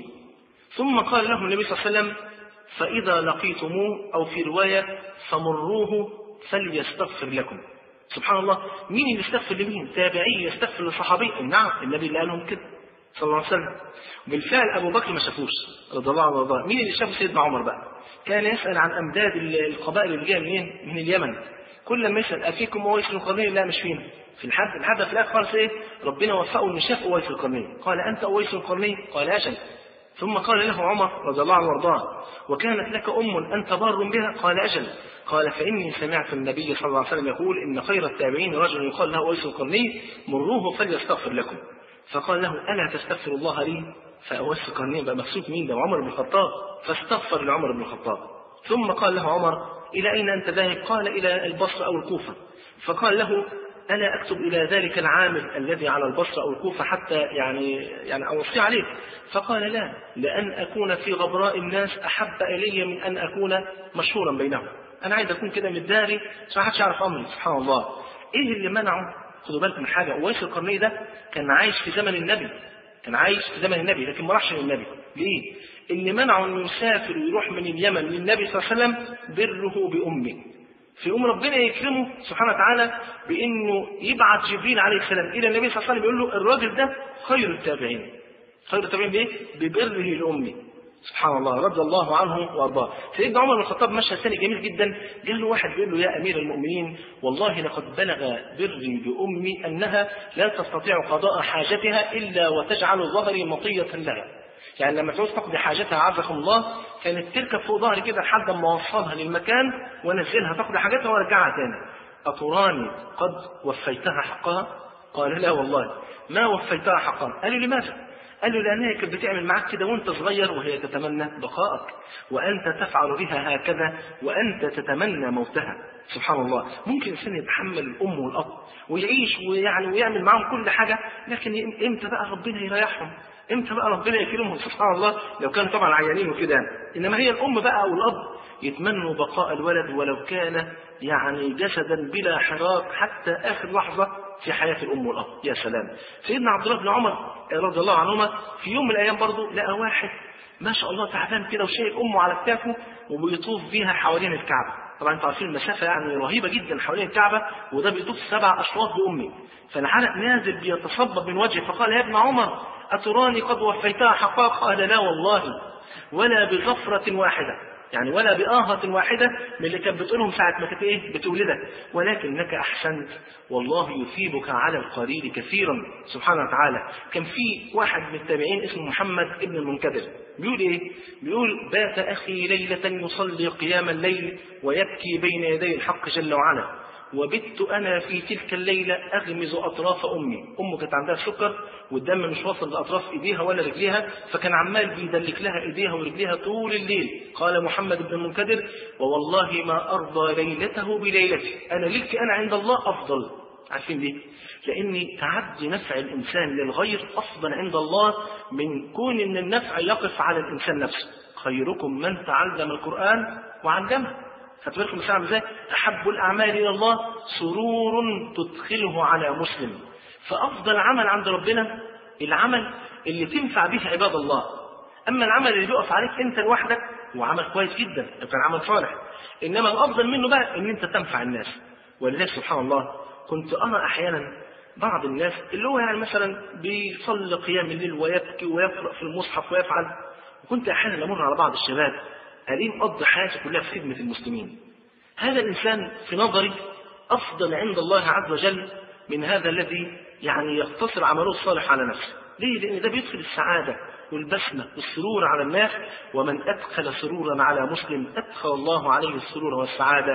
ثم قال له النبي صلى الله عليه وسلم فإذا لقيتموه، أو في رواية فمروه فليستغفر لكم. سبحان الله، مين اللي يستغفر لمين؟ تابعي يستغفر لصحابي. نعم، النبي اللي قالهم كده صلى الله عليه وسلم. وبالفعل أبو بكر ما شافوش رضي الله عنه وارضاه. مين اللي شافه؟ سيدنا عمر بقى. كان يسأل عن أمداد القبائل اللي جايه منين؟ من اليمن. كل ما يسأل أفيكم أويس القرني؟ لا مش فينا. في الحد الحد في الآخر خالص إيه؟ ربنا وفقه إنه شاف أويس القرني. قال أنت أويس القرني؟ قال أجل. ثم قال له عمر رضي الله عنه وارضاه وكانت لك أم أنت بار بها؟ قال أجل. قال فإني سمعت النبي صلى الله عليه وسلم يقول إن خير التابعين رجل يقال له أويس القرني مروه فليستغفر لكم. فقال له ألا تستغفر الله لي؟ فأويس القرني بقى مقصود مين؟ ده عمر بن الخطاب. فاستغفر لعمر بن الخطاب. ثم قال له عمر إلى أين أنت ذاهب؟ قال إلى البصرة أو الكوفة. فقال له ألا أكتب إلى ذلك العامل الذي على البصرة أو الكوفة حتى يعني يعني أوصي عليه؟ فقال لا، لأن أكون في غبراء الناس أحب إلي من أن أكون مشهورا بينهم. أنا عايز أكون كده متداري عشان محدش يعرف أمري. سبحان الله، إيه اللي منعه؟ خدوا بالكم من حاجة، أويس القرني ده كان عايش في زمن النبي، كان عايش في زمن النبي لكن ما راحش للنبي. ليه؟ اللي منعه إنه يسافر ويروح من اليمن للنبي صلى الله عليه وسلم بره بأمه. في أم ربنا يكرمه سبحانه وتعالى بأنه يبعث جبريل عليه السلام إلى النبي صلى الله عليه وسلم يقول له الراجل ده خير التابعين. خير التابعين بإيه؟ ببره لأمه. سبحان الله، رضي الله عنه وارضاه. سيدنا عمر بن الخطاب مشهد ثاني جميل جدا. جاء له واحد بيقول له يا أمير المؤمنين والله لقد بلغ بري بأمي أنها لا تستطيع قضاء حاجتها إلا وتجعل ظهري مطية لها. يعني لما تعوز تقضي حاجتها عزكم الله كانت تركب فوق ظهري كده لحد ما اوصلها للمكان وانزلها تقضي حاجتها وارجعها تاني. أتراني قد وفيتها حقها؟ قال لا والله ما وفيتها حقها. قال له لماذا؟ قال له لأنها كانت بتعمل معاك كده وانت صغير وهي تتمنى بقائك، وأنت تفعل بها هكذا وأنت تتمنى موتها. سبحان الله، ممكن الإنسان يتحمل الأم والأب ويعيش ويعني ويعمل معهم كل حاجة، لكن إمتى بقى ربنا يريحهم؟ امتى بقى ربنا يكرمهم؟ سبحان الله، لو كانوا طبعا عيانين وكده. انما هي الام بقى او الاب يتمنوا بقاء الولد ولو كان يعني جسدا بلا حراك حتى اخر لحظه في حياه الام والاب. يا سلام. سيدنا عبد الله بن عمر رضي الله عنهما في يوم من الايام برضه لقى واحد ما شاء الله تعبان كده وشايل امه على كتافه وبيطوف بيها حوالين الكعبه. طبعا انتوا عارفين المسافه يعني رهيبه جدا حوالين الكعبه، وده بيطوف سبع اشواط بامه. فالعرق نازل بيتصبب من وجهه. فقال يا ابن عمر أتراني قد وفيتها حقها؟ قال لا والله ولا بظفرة واحدة، يعني ولا بآهة واحدة من اللي كانت بتقولهم ساعة ما كانت ايه بتولدك، ولكنك أحسنت والله يثيبك على القليل كثيرا. سبحانه وتعالى. كان في واحد من التابعين اسمه محمد ابن المنكدر بيقول ايه؟ بيقول بات أخي ليلة يصلي قيام الليل ويبكي بين يدي الحق جل وعلا، وبت أنا في تلك الليلة أغمز أطراف أمي. أمه كانت عندها سكر والدم مش واصل لأطراف إيديها ولا رجليها، فكان عمال بيدلك لها إيديها ورجليها طول الليل. قال محمد بن المنكدر ووالله ما أرضى ليلته بليلتي، أنا لك أنا عند الله أفضل. عارفين ليه؟ لأن تعدي نفع الإنسان للغير أفضل عند الله من كون إن النفع يقف على الإنسان نفسه. خيركم من تعلم القرآن وعلمه. فتبارك مساعد ازاي؟ أحب الأعمال إلى الله سرور تدخله على مسلم. فأفضل عمل عند ربنا العمل اللي تنفع به عباد الله. أما العمل اللي بيقف عليك أنت لوحدك هو عمل كويس جدا، كان عمل صالح، إنما الأفضل منه بقى إن أنت تنفع الناس. ولذلك سبحان الله كنت أرى أحيانا بعض الناس اللي هو يعني مثلا بيصلي قيام الليل ويبكي ويقرأ في المصحف ويفعل، وكنت أحيانا أمر على بعض الشباب قديم قضى حياته كلها في خدمة المسلمين. هذا الإنسان في نظري أفضل عند الله عز وجل من هذا الذي يعني يقتصر عمله الصالح على نفسه. ليه؟ لأن ده بيدخل السعادة والبسمة والسرور على الناس، ومن أدخل سرورا على مسلم أدخل الله عليه السرور والسعادة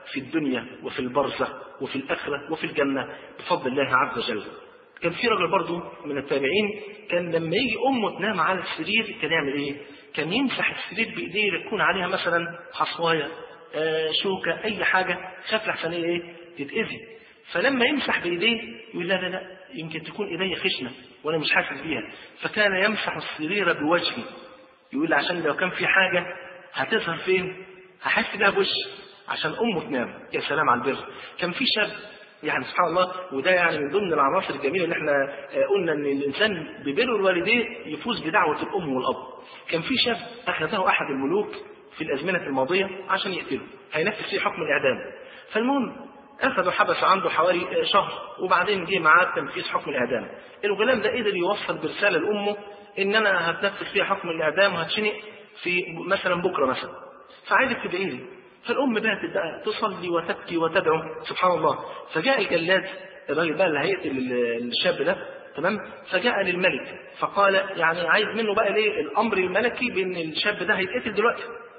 في الدنيا وفي البرزخ وفي الآخرة وفي الجنة بفضل الله عز وجل. كان في رجل برضو من التابعين كان لما يجي أمه تنام على السرير كان يعمل إيه؟ كان يمسح السرير بإيديه يكون عليها مثلا حصواية آه شوكة أي حاجة خاف لحسن إيه تتأذي. فلما يمسح بإيديه يقول لا لا لا يمكن تكون إيدي خشنة وأنا مش حاسس بيها، فكان يمسح السرير بوجهه، يقول عشان لو كان في حاجة هتظهر فين هحس بيها بوشي عشان أمه تنام. يا سلام على البر. كان في شاب يعني سبحان الله، وده يعني من ضمن العناصر الجميلة اللي احنا قلنا ان الانسان ببر الوالدين يفوز بدعوة الام والاب. كان في شاب اخذه احد الملوك في الازمنة الماضية عشان يقتله، هينفذ فيه حكم الاعدام. فالمهم اخذوا حبس عنده حوالي شهر، وبعدين جه معاه تنفيذ حكم الاعدام. الغلام ده قدر يوصل برسالة لامه ان انا هتنفذ فيها حكم الاعدام وهتشنق في مثلا بكرة مثلا، فعايزك تدعي لي. فالأم باتت بقى تصلي وتبكي وتدعو سبحان الله. فجاء الجلاد الراجل بقى اللي هيقتل الشاب ده تمام، فجاء للملك فقال يعني عايز منه بقى ليه الأمر الملكي بأن الشاب ده هيتقتل دلوقتي.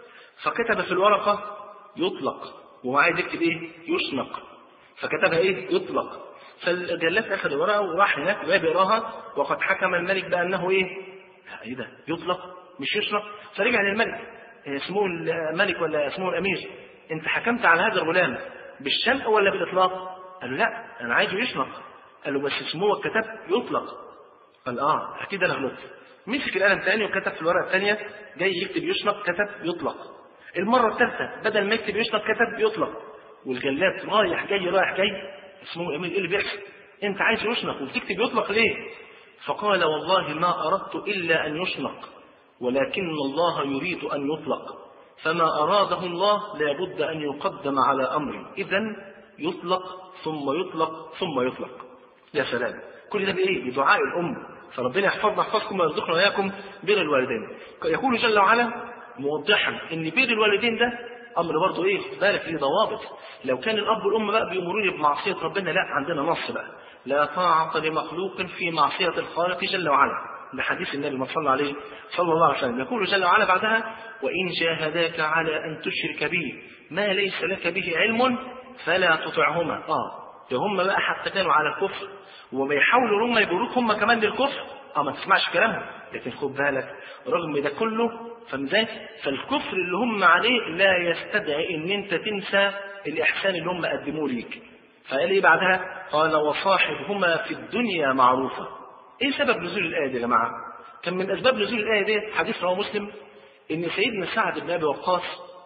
فكتب في الورقة يطلق، وهو عايز يكتب ايه يشنق، فكتبها ايه يطلق. فالجلاد أخذ الورقة وراح هناك وبيقراها، وقد حكم الملك بأنه ايه ايه ده يطلق مش يشنق. فرجع للملك، اسمه الملك ولا اسمه الامير، انت حكمت على هذا الغلام بالشنق ولا بالاطلاق؟ قال له لا انا عايزه يشنق. قال له بس اسمه كتب يطلق. قال اه اكيد انا غلطت. مسك القلم ثاني وكتب في الورقه الثانيه جاي يكتب يشنق كتب يطلق. المره الثالثه بدل ما يكتب يشنق كتب يطلق. والجلاد رايح جاي رايح جاي، اسمه الامير ايه اللي بيحصل؟ انت عايز يشنق وتكتب يطلق ليه؟ فقال والله ما اردت الا ان يشنق، ولكن الله يريد أن يطلق، فما أراده الله لابد أن يقدم على أمره، إذن يطلق ثم يطلق ثم يطلق. يا سلام، كل ده بإيه؟ بدعاء الأم. فربنا يحفظنا يحفظكم ويرزقنا وإياكم بر الوالدين. يقول جل وعلا موضحا إن بر الوالدين ده أمر برضه إيه؟ بالك ليه ضوابط. لو كان الأب والأم بقى بيأمروني بمعصية ربنا، لا عندنا نص بقى، لا طاعة لمخلوق في معصية الخالق جل وعلا. ده حديث النبي ما صلى عليه صلى الله عليه وسلم. يقول جل وعلا بعدها وإن جاهداك على أن تشرك به ما ليس لك به علم فلا تطعهما. آه ده هم بقى حتى كانوا على الكفر وبيحاولوا هم يجروك هم كمان للكفر، اه ما تسمعش كلامهم. لكن خد بالك رغم ده كله فمزاج فالكفر اللي هم عليه لا يستدعي ان انت تنسى الإحسان اللي هم قدموه ليك. فقال ايه بعدها؟ قال وصاحبهما في الدنيا معروفة. ايه سبب نزول الآية دي يا جماعة؟ كان من اسباب نزول الآية دي حديث رواه مسلم ان سيدنا سعد بن ابي وقاص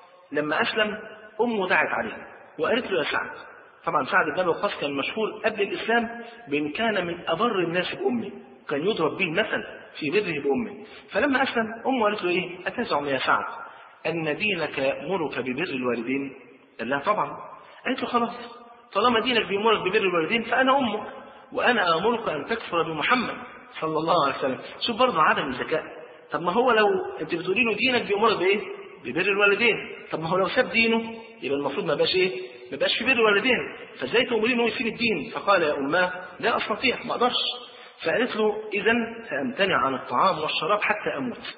لما اسلم امه دعت عليه وقالت له يا سعد. طبعا سعد بن ابي وقاص كان مشهور قبل الاسلام بان كان من ابر الناس بامه، كان يضرب به المثل في بره بامه. فلما اسلم امه قالت له ايه؟ اتزعم يا سعد ان دينك يامرك ببر الوالدين؟ قال لها طبعا. قالت له خلاص طالما دينك بيامرك ببر الوالدين فانا امك، وأنا آمرك أن تكفر بمحمد صلى الله عليه وسلم. شوف برضه عدم الذكاء. طب ما هو لو أنت بتقولي له دينك بيأمرك بإيه؟ ببر الوالدين. طب ما هو لو ساب دينه يبقى المفروض ما بقاش إيه؟ ما بقاش في بر الوالدين. فإزاي تأمرين إنه يسيب الدين؟ فقال يا أماه لا أستطيع ما أقدرش. فقالت له إذا سأمتنع عن الطعام والشراب حتى أموت،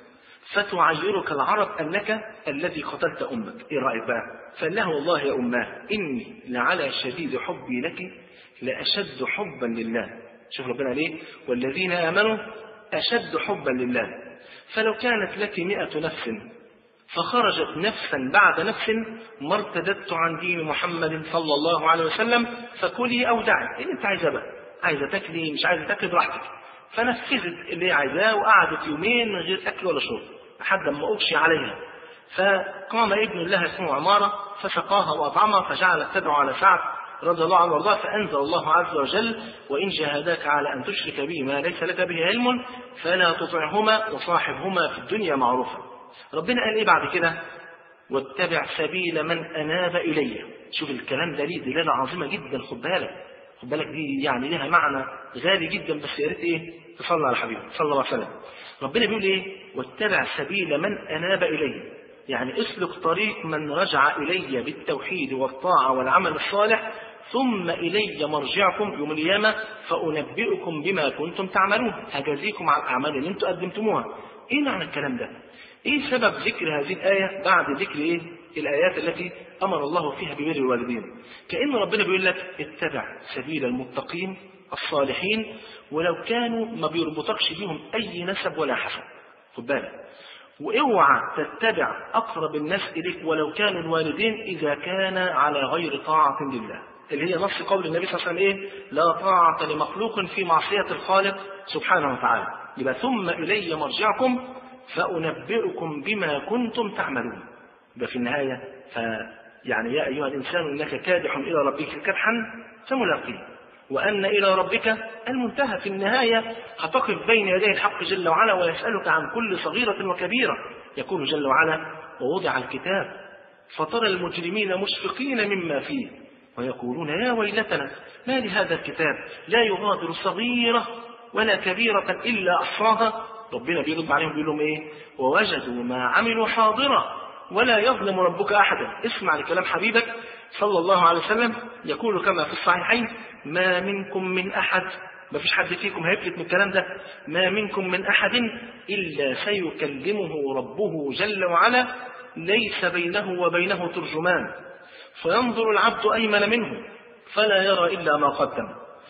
فتعيرك العرب أنك الذي قتلت أمك. إيه رأيك بقى؟ فقال له والله يا أماه إني لعلى شديد حبي لك لأشد حبا لله. شوف ربنا ليه؟ والذين آمنوا أشد حبا لله. فلو كانت لك مئة نفس فخرجت نفسا بعد نفس ما ارتددت عن دين محمد صلى الله عليه وسلم فكلي أو دعي. إيه انت عايزة بقى؟ عايزة تاكلي مش عايزة تاكلي براحتك. فنفذت اللي عايزاه وقعدت يومين من غير أكل ولا شرب لحد ما أغشي عليها. فقام ابن الله اسمه عمارة فسقاها وأطعمها فجعلت تدعو على سعد رضي الله عنه وارضاه. فأنزل الله عز وجل وإن جاهداك على أن تشرك به ما ليس لك به علم فلا تطعهما وصاحبهما في الدنيا معروفا. ربنا قال إيه بعد كده؟ واتبع سبيل من أناب إلي. شوف الكلام ده ليه دلالة عظيمة جدا. خد بالك خد بالك دي يعني لها معنى غالي جدا، بس يا ريت إيه تصلي على حبيبي صلى الله عليه وسلم. ربنا بيقول إيه؟ واتبع سبيل من أناب إلي، يعني اسلك طريق من رجع إلي بالتوحيد والطاعة والعمل الصالح ثم إلي مرجعكم يوم القيامة فأنبئكم بما كنتم تعملون، هجازيكم على الأعمال اللي انتم قدمتموها. إيه معنى الكلام ده؟ إيه سبب ذكر هذه الآية بعد ذكر إيه؟ الآيات التي أمر الله فيها ببر الوالدين؟ كأن ربنا بيقول لك اتبع سبيل المتقين الصالحين ولو كانوا ما بيربطكش بيهم أي نسب ولا حسب، خد بالك، واوعى تتبع أقرب الناس إليك ولو كانوا الوالدين إذا كان على غير طاعة لله، اللي هي نص قول النبي صلى الله عليه وسلم إيه؟ لا طاعة لمخلوق في معصية الخالق سبحانه وتعالى. يبقى ثم إلي مرجعكم فأنبئكم بما كنتم تعملون. يبقى في النهاية ف يعني يا أيها الإنسان إنك كادح إلى ربك كدحا فملاقيه وأن إلى ربك المنتهى. في النهاية هتقف بين يدي الحق جل وعلا ويسألك عن كل صغيرة وكبيرة. يقول جل وعلا ووضع الكتاب فترى المجرمين مشفقين مما فيه ويقولون يا ويلتنا ما لهذا الكتاب لا يغادر صغيرة ولا كبيرة إلا أحصاها. ربنا بيرد عليهم بيقول لهم إيه؟ ووجدوا ما عملوا حاضرا ولا يظلم ربك أحدا. اسمع لكلام حبيبك صلى الله عليه وسلم يقول كما في الصحيحين ما منكم من أحد، ما فيش حد فيكم هيفلت من الكلام ده، ما منكم من أحد إلا سيكلمه ربه جل وعلا ليس بينه وبينه ترجمان فينظر العبد أيمن منه فلا يرى إلا ما قدم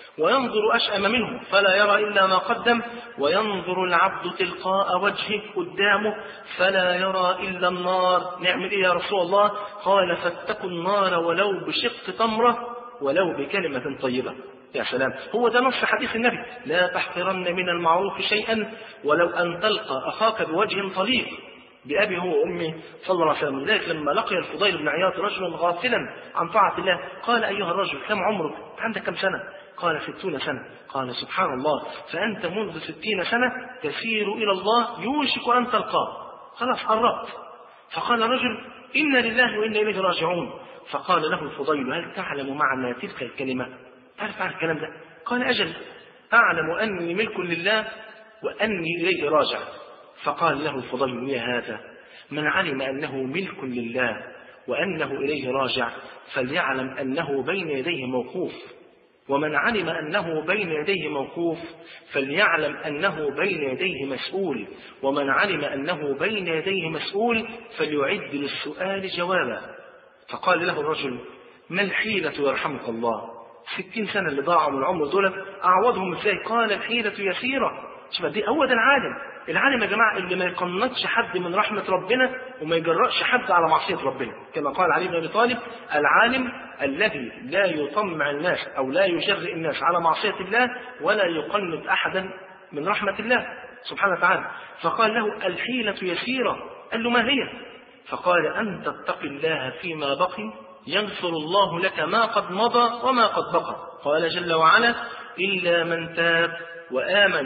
وينظر أشأم منه فلا يرى إلا ما قدم وينظر العبد تلقاء وجهه قدامه فلا يرى إلا النار. نعمل إيه يا رسول الله؟ قال فاتقوا النار ولو بشق تمرة ولو بكلمة طيبة. يا سلام، هو ده نص حديث النبي لا تحقرن من المعروف شيئا ولو أن تلقى أخاك بوجه طليق. بأبي هو وأمي صلى الله عليه وسلم. لذلك لما لقي الفضيل بن عياض رجلا غافلا عن طاعة الله قال أيها الرجل كم عمرك؟ عندك كم سنة؟ قال ستون سنة. قال سبحان الله فأنت منذ ستين سنة تسير إلى الله يوشك أن تلقاه، خلاص قربت. فقال رجل إنا لله وإنا إليه راجعون. فقال له الفضيل هل تعلم معنى تلك الكلمة؟ تعرف عن الكلام ده؟ قال أجل أعلم أني ملك لله وأني إليه راجع. فقال له الفضيل يا هذا من علم أنه ملك لله وأنه إليه راجع فليعلم أنه بين يديه موقوف، ومن علم أنه بين يديه موقوف فليعلم أنه بين يديه مسؤول، ومن علم أنه بين يديه مسؤول فليعد للسؤال جوابا. فقال له الرجل ما الحيلة يرحمك الله؟ ستين سنة اللي ضاعوا من العمر دول أعوضهم ازاي؟ قال الحيلة يسيرة. شوف دي هو ده العالم. العالم يا جماعة اللي ما يقنطش حد من رحمة ربنا وما يجرأش حد على معصية ربنا، كما قال علي بن أبي طالب العالم الذي لا يطمع الناس أو لا يجرئ الناس على معصية الله ولا يقنط أحدا من رحمة الله سبحانه وتعالى. فقال له الحيلة يسيرة. قال له ما هي؟ فقال أن تتقي الله فيما بقي يغفر الله لك ما قد مضى وما قد بقى. قال جل وعلا إلا من تاب وآمن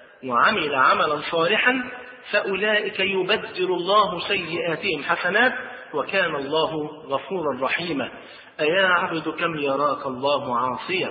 وعمل عملا صالحا فأولئك يبدل الله سيئاتهم حسنات وكان الله غفورا رحيما. أيا عبد كم يراك الله عاصيا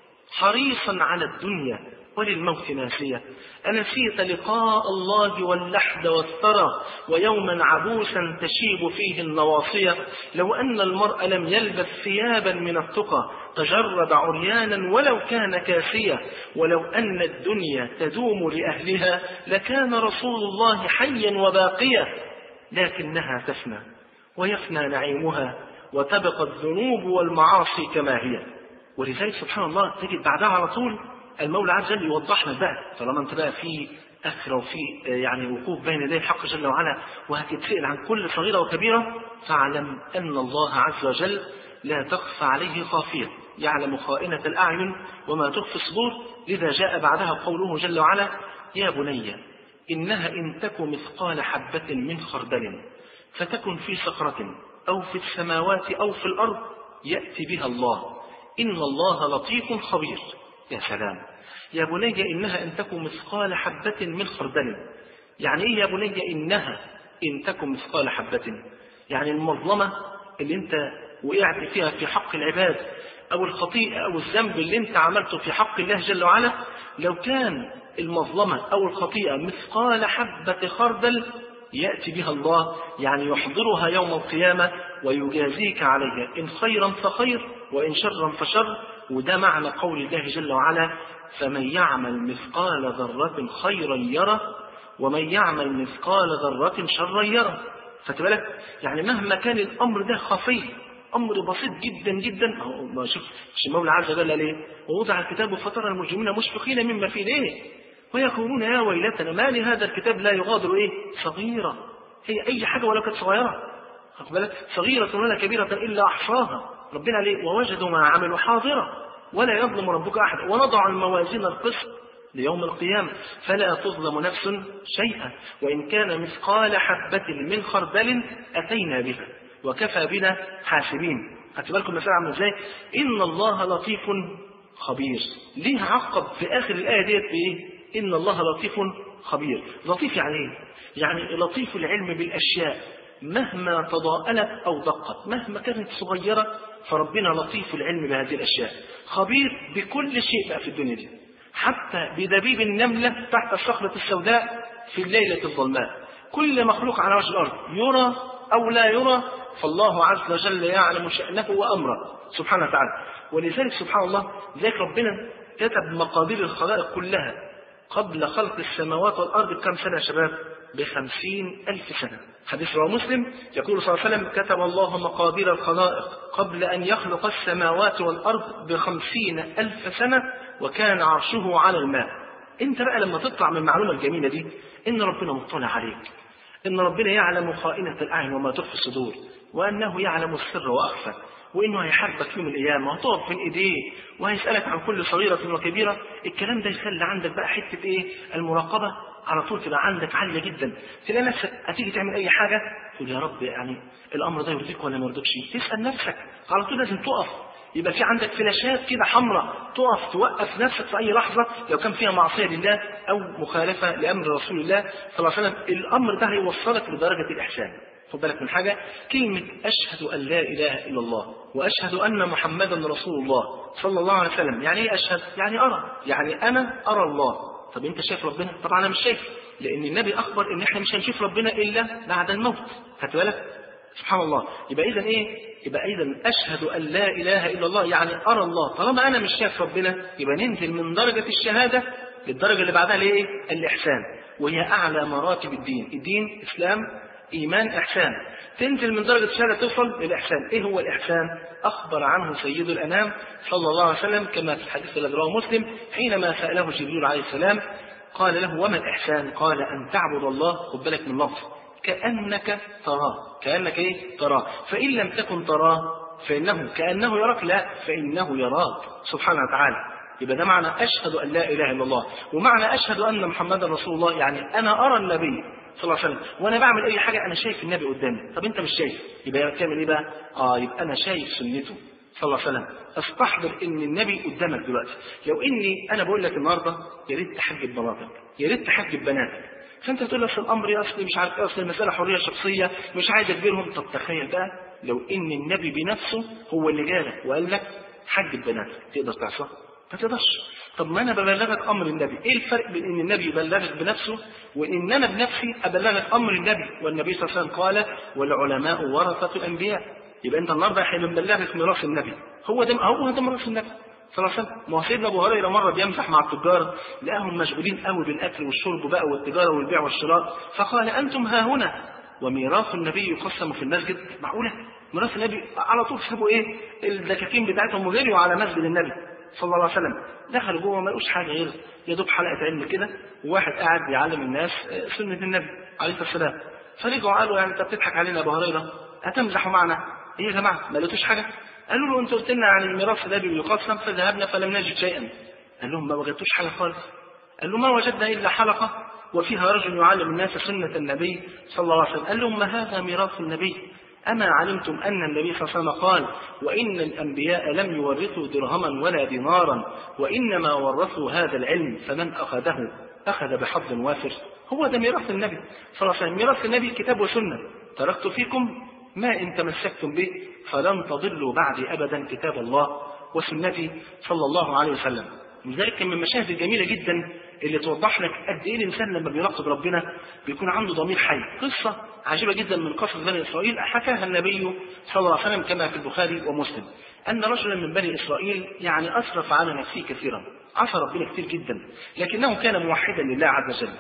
حريصا على الدنيا وللموت ناسيا أنسيت لقاء الله واللحد والثرى ويوما عبوسا تشيب فيه النواصية لو أن المرء لم يلبس ثيابا من التقى تجرد عريانا ولو كان كاسيا ولو أن الدنيا تدوم لأهلها لكان رسول الله حيا وباقيا لكنها تفنى ويفنى نعيمها وتبقى الذنوب والمعاصي كما هي. ولذلك سبحان الله تجد بعدها على طول المولى عز وجل يوضح لك بقى طالما انت بقى في اخره وفي يعني وقوف بين يدي الحق جل وعلا وهتتسأل عن كل صغيره وكبيره فاعلم ان الله عز وجل لا تخفى عليه خافيه يعلم خائنة الاعين وما تخفي الصدور. لذا جاء بعدها قوله جل وعلا يا بني انها ان تك مثقال حبة من خردل فتكن في صخرة او في السماوات او في الارض يأتي بها الله ان الله لطيف خبير. يا سلام. يا بني إنها إن تكن مثقال حبة من خردل. يعني إيه يا بني إنها إن تكن مثقال حبة؟ يعني المظلمة اللي أنت وقعت فيها في حق العباد أو الخطيئة أو الذنب اللي أنت عملته في حق الله جل وعلا لو كان المظلمة أو الخطيئة مثقال حبة خردل يأتي بها الله يعني يحضرها يوم القيامة ويجازيك عليها إن خيرا فخير وإن شرا فشر. وده معنى قول الله جل وعلا فمن يعمل مثقال ذرة خيرا يره ومن يعمل مثقال ذرة شرا يره. فتبالك يعني مهما كان الأمر ده خفي، أمر بسيط جدا جدا، ما شوف مش المولى عز وجل ليه ووضع الكتاب فترى المجرمين مشفقين مما فيه ليه ويقولون يا ويلتنا ما لهذا الكتاب لا يغادر ايه صغيرة، هي أي حاجة ولا كانت صغيرة، خد بالك، صغيرة ولا كبيرة إلا أحصاها. ربنا ليه ووجدوا ما عملوا حاضرة ولا يظلم ربك أحد ونضع الموازين القسط ليوم القيامة فلا تظلم نفس شيئا وإن كان مثقال حبة من خردل أتينا بها وكفى بنا حاسبين. خدت بالكم المسألة عاملة ازاي؟ إن الله لطيف خبير. ليه عقب في آخر الآية ديت بإيه؟ إن الله لطيف خبير. لطيف يعني إيه؟ يعني لطيف العلم بالأشياء مهما تضاءلت أو دقت، مهما كانت صغيرة فربنا لطيف العلم بهذه الأشياء، خبير بكل شيء بقى في الدنيا دي، حتى بدبيب النملة تحت الصخرة السوداء في الليلة الظلماء. كل مخلوق على وجه الأرض يرى أو لا يرى فالله عز وجل يعلم شأنه وأمره سبحانه وتعالى. ولذلك سبحان الله ذلك ربنا كتب مقادير الخلائق كلها قبل خلق السماوات والأرض بكم سنة يا شباب؟ بخمسين ألف سنة. حديث رواه مسلم يقول صلى الله عليه وسلم كتب الله مقادير الخلائق قبل أن يخلق السماوات والأرض بخمسين ألف سنة وكان عرشه على الماء. انت بقى لما تطلع من المعلومة الجميلة دي ان ربنا مطلع عليك، ان ربنا يعلم خائنة الأعين وما تخفي الصدور، وأنه يعلم السر وأخفى، وإنه هيحاسبك يوم القيامة وهتقف بين إيديه وهيسألك عن كل صغيرة وكبيرة. الكلام ده يخلي عندك بقى حتة إيه؟ المراقبة على طول تبقى عندك عالية جدا. تلاقي نفسك هتيجي تعمل أي حاجة تقول يا رب يعني الأمر ده يرضيك ولا ما يرضيكش؟ تسأل نفسك على طول، لازم تقف، يبقى في عندك فلاشات كده حمراء تقف توقف نفسك في أي لحظة لو كان فيها معصية لله أو مخالفة لأمر رسول الله صلى الله عليه وسلم. الأمر ده هيوصلك لدرجة الإحسان. خد بالك من حاجة، كلمة أشهد أن لا إله إلا الله وأشهد أن محمدا رسول الله صلى الله عليه وسلم، يعني إيه أشهد؟ يعني أرى، يعني أنا أرى الله. طب أنت شايف ربنا؟ طبعا أنا مش شايف، لأن النبي أخبر إن إحنا مش هنشوف ربنا إلا بعد الموت. خدت بالك؟ سبحان الله. يبقى إذا إيه؟ يبقى إذا أشهد أن لا إله إلا الله يعني أرى الله. طالما أنا مش شايف ربنا يبقى ننزل من درجة الشهادة للدرجة اللي بعدها لإيه؟ الإحسان، وهي أعلى مراتب الدين. الدين إسلام إيمان إحسان، تنزل من درجة الشهادة توصل للإحسان. إيه هو الإحسان؟ أخبر عنه سيد الأنام صلى الله عليه وسلم كما في الحديث الذي رواه مسلم حينما سأله جبريل عليه السلام قال له وما الإحسان؟ قال أن تعبد الله، خد بالك من لفظ، كأنك تراه. كأنك إيه؟ تراه، فإن لم تكن تراه فإنه كأنه يراك، لا فإنه يراك سبحانه وتعالى. يبقى ده معنى أشهد أن لا إله إلا الله. ومعنى أشهد أن محمدا رسول الله يعني أنا أرى النبي صلى الله عليه وسلم وانا بعمل اي حاجه انا شايف النبي قدامي. طب انت مش شايف يبقى تعمل ايه بقى؟ اه يبقى انا شايف سنته صلى الله عليه وسلم. استحضر ان النبي قدامك دلوقتي. لو اني انا بقول لك النهارده يا ريت تحجب بناتك، يا ريت تحجب بناتك، فانت تقول لك الامر يا اصلي مش عارف ايه، اصل المساله حريه شخصيه مش عايز اجبرهم. طب تخيل بقى لو ان النبي بنفسه هو اللي جالك وقال لك حجب بناتك، تقدر تعصى؟ ما تقدرش. طب ما انا ببلغك امر النبي، ايه الفرق بين ان النبي يبلغك بنفسه وان انا بنفسي ابلغك امر النبي؟ والنبي صلى الله عليه وسلم قال والعلماء ورثة الانبياء. يبقى انت النهارده احنا بنبلغك ميراث النبي، هو ده هو ده ميراث النبي صلى الله عليه وسلم. ما هو سيدنا ابو هريره مره بيمزح مع التجار لقاهم مشغولين قوي بالاكل والشرب بقى والتجاره والبيع والشراء، فقال انتم ها هنا وميراث النبي يقسم في المسجد. معقوله ميراث النبي؟ على طول سابوا ايه الدكاكين بتاعتهم وجريوا على مسجد النبي صلى الله عليه وسلم. دخلوا جوه ما لقوش حاجه غير يا دوب حلقه علم كده وواحد قاعد بيعلم الناس سنه النبي عليه الصلاه والسلام. فرجعوا قالوا يعني انت بتضحك علينا يا ابو هريره، هتمزحوا معنا ايه يا جماعه؟ ما لقيتوش حاجه؟ قالوا له انت قلت لنا عن ميراث النبي بيقسم فذهبنا فلم نجد شيئا. قال لهم ما وجدتوش حاجه خالص؟ قال له ما وجدنا الا حلقه وفيها رجل يعلم الناس سنه النبي صلى الله عليه وسلم. قال لهم ما هذا ميراث النبي؟ أما علمتم أن النبي صلى الله عليه وسلم قال وإن الأنبياء لم يورثوا درهما ولا دينارا وإنما ورثوا هذا العلم فمن أخذه أخذ بحظ وافر. هو ده ميراث النبي صلى الله عليه وسلم. ميراث النبي كتاب وسنة، تركت فيكم ما إن تمسكتم به فلن تضلوا بعدي أبدا كتاب الله وسنتي صلى الله عليه وسلم. لذلك من المشاهد الجميلة جدا اللي توضح لك قد ايه الانسان لما بيراقب ربنا بيكون عنده ضمير حي. قصه عجيبه جدا من قصص بني اسرائيل حكاها النبي صلى الله عليه وسلم كما في البخاري ومسلم، ان رجلا من بني اسرائيل يعني اسرف على نفسه كثيرا، عصى ربنا كثير جدا، لكنه كان موحدا لله عز وجل.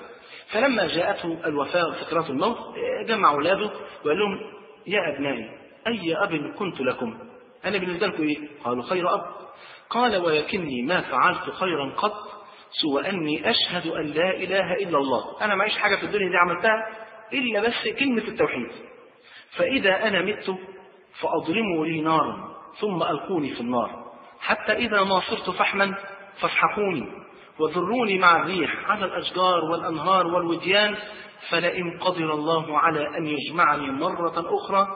فلما جاءته الوفاة وسكرات الموت جمع أولاده وقال لهم يا أبنائي أي أب كنت لكم؟ أنا بالنسبة لكم إيه؟ قالوا خير أب. قال ولكني ما فعلت خيرا قط سوى أني أشهد أن لا إله إلا الله. أنا معيش حاجة في الدنيا دي عملتها إلا بس كلمة التوحيد. فإذا أنا مت فأضرموا لي نارا ثم ألقوني في النار، حتى إذا ما صرت فحما فاسحقوني وذروني مع الريح على الأشجار والأنهار والوديان، فلئن قدر الله على أن يجمعني مرة أخرى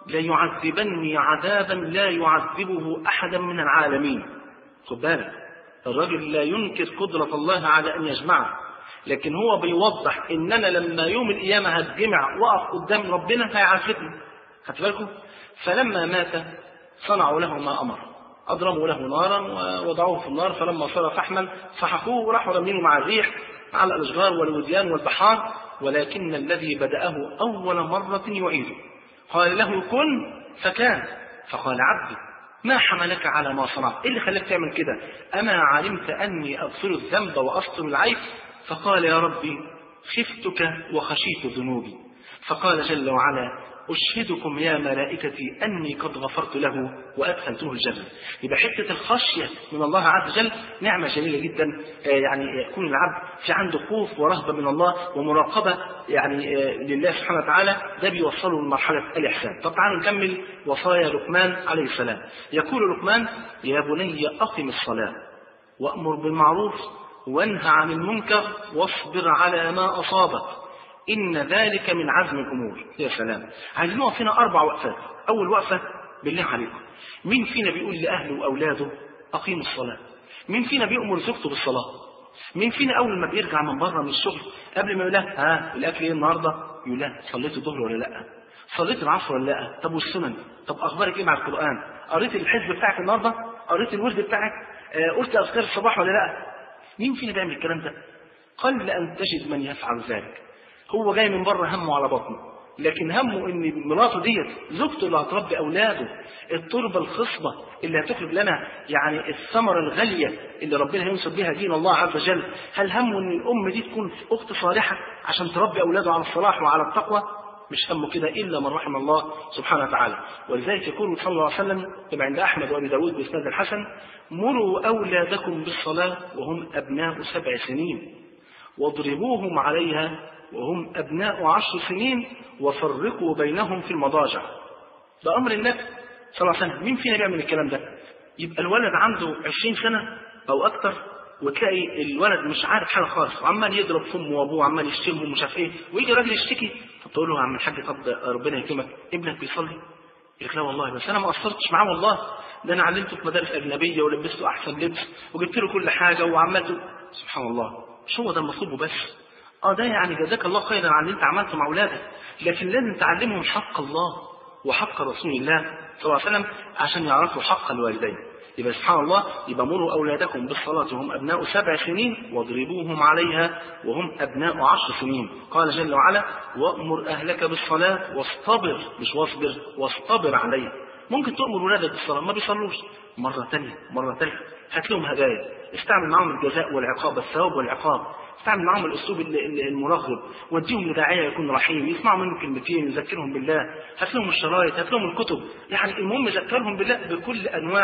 ليعذبني عذابا لا يعذبه أحدا من العالمين. خد بالك، الرجل لا ينكر قدرة الله على أن يجمعه، لكن هو بيوضح إن أنا لما يوم القيامة هتجمع وقف قدام ربنا هيعذبني. خدت بالكم؟ فلما مات صنعوا له ما أمر، أضرموا له نارا ووضعوه في النار، فلما صار فحما فحقوه وراحوا رمينه مع الريح على الأشجار والوديان والبحار، ولكن الذي بدأه أول مرة يعيده. قال له كن فكان. فقال عبدي ما حملك على ما صنعت؟ إيه اللي خلاك تعمل كده؟ أما علمت أني أغفر الذنب وأستر العيب؟ فقال يا ربي خفتك وخشيت ذنوبي. فقال جل وعلا أشهدكم يا ملائكتي أني قد غفرت له وأدخلته الجنة. يبقى حتة الخشية من الله عز وجل نعمة جميلة جدا، يعني يكون العبد في عنده خوف ورهبة من الله ومراقبة يعني لله سبحانه وتعالى، ده بيوصله لمرحلة الإحسان. طب تعالوا نكمل وصايا لقمان عليه السلام. يقول لقمان يا بني أقم الصلاة وأمر بالمعروف وانهى عن المنكر واصبر على ما أصابك إن ذلك من عزم الأمور. يا سلام، عايزين نقف فينا أربع وقفات. أول وقفة بالله عليكم، مين فينا بيقول لأهله وأولاده أقيموا الصلاة؟ مين فينا بيأمر زوجته بالصلاة؟ مين فينا أول ما بيرجع من بره من الشغل قبل ما يقول لها ها الأكل إيه النهاردة؟ يقول لها صليت الظهر ولا لأ؟ صليت العصر ولا لأ؟ طب والسنن؟ طب أخبارك إيه مع القرآن؟ قريت الحزب بتاعك النهاردة؟ قريت الورد بتاعك؟ آه قلت أذكار الصباح ولا لأ؟ مين فينا بيعمل الكلام ده؟ قل أن تجد من يفعل ذلك. هو جاي من بره همه على بطنه، لكن همه ان مراته ديت زوجته اللي هتربي اولاده، التربه الخصبه اللي هتخرج لنا يعني الثمره الغاليه اللي ربنا هينصر بها دين الله عز وجل. هل همه ان الام دي تكون اخت صالحه عشان تربي اولاده على الصلاح وعلى التقوى؟ مش همه كده الا من رحم الله سبحانه وتعالى. ولذلك يقول صلى الله عليه وسلم كما عند احمد وابي داود باسناد الحسن مروا اولادكم بالصلاه وهم ابناء سبع سنين واضربوهم عليها وهم أبناء عشر سنين وفرقوا بينهم في المضاجع. ده أمر النبي صلى الله عليه وسلم. مين فينا بيعمل الكلام ده؟ يبقى الولد عنده عشرين سنة أو أكتر وتلاقي الولد مش عارف حاجة خالص وعمال يضرب في أمه وأبوه وعمال يشتمه ومش عارف إيه، ويجي راجل يشتكي فتقول له يا عم الحاج طب ربنا يكرمك ابنك بيصلي؟ يقول لا والله بس أنا ما قصرتش معاه والله، ده أنا علمته في مدارس أجنبية ولبسته أحسن لبس وجبت له كل حاجة وعملته. سبحان الله، مش هو ده المطلوب بس. اه ده يعني جزاك الله خيرا على اللي انت عملته مع اولادك، لكن لازم تعلمهم حق الله وحق رسول الله صلى الله عليه وسلم عشان يعرفوا حق الوالدين. يبقى سبحان الله، يبقى مروا اولادكم بالصلاه وهم ابناء سبع سنين واضربوهم عليها وهم ابناء عشر سنين. قال جل وعلا وامر اهلك بالصلاه واصطبر، مش واصبر، واصطبر عليها. ممكن تأمر ولادك بالصلاه ما بيصلوش، مره ثانيه مره ثالثه هات لهم هدايا، استعمل معهم الجزاء والعقاب، الثواب والعقاب، استعمل معهم الاسلوب المرغب، وديهم لداعيه يكون رحيم يسمعوا منه كلمتين يذكرهم بالله، هات لهم الشرايط، هات لهم الكتب، يعني المهم ذكرهم بالله بكل انواع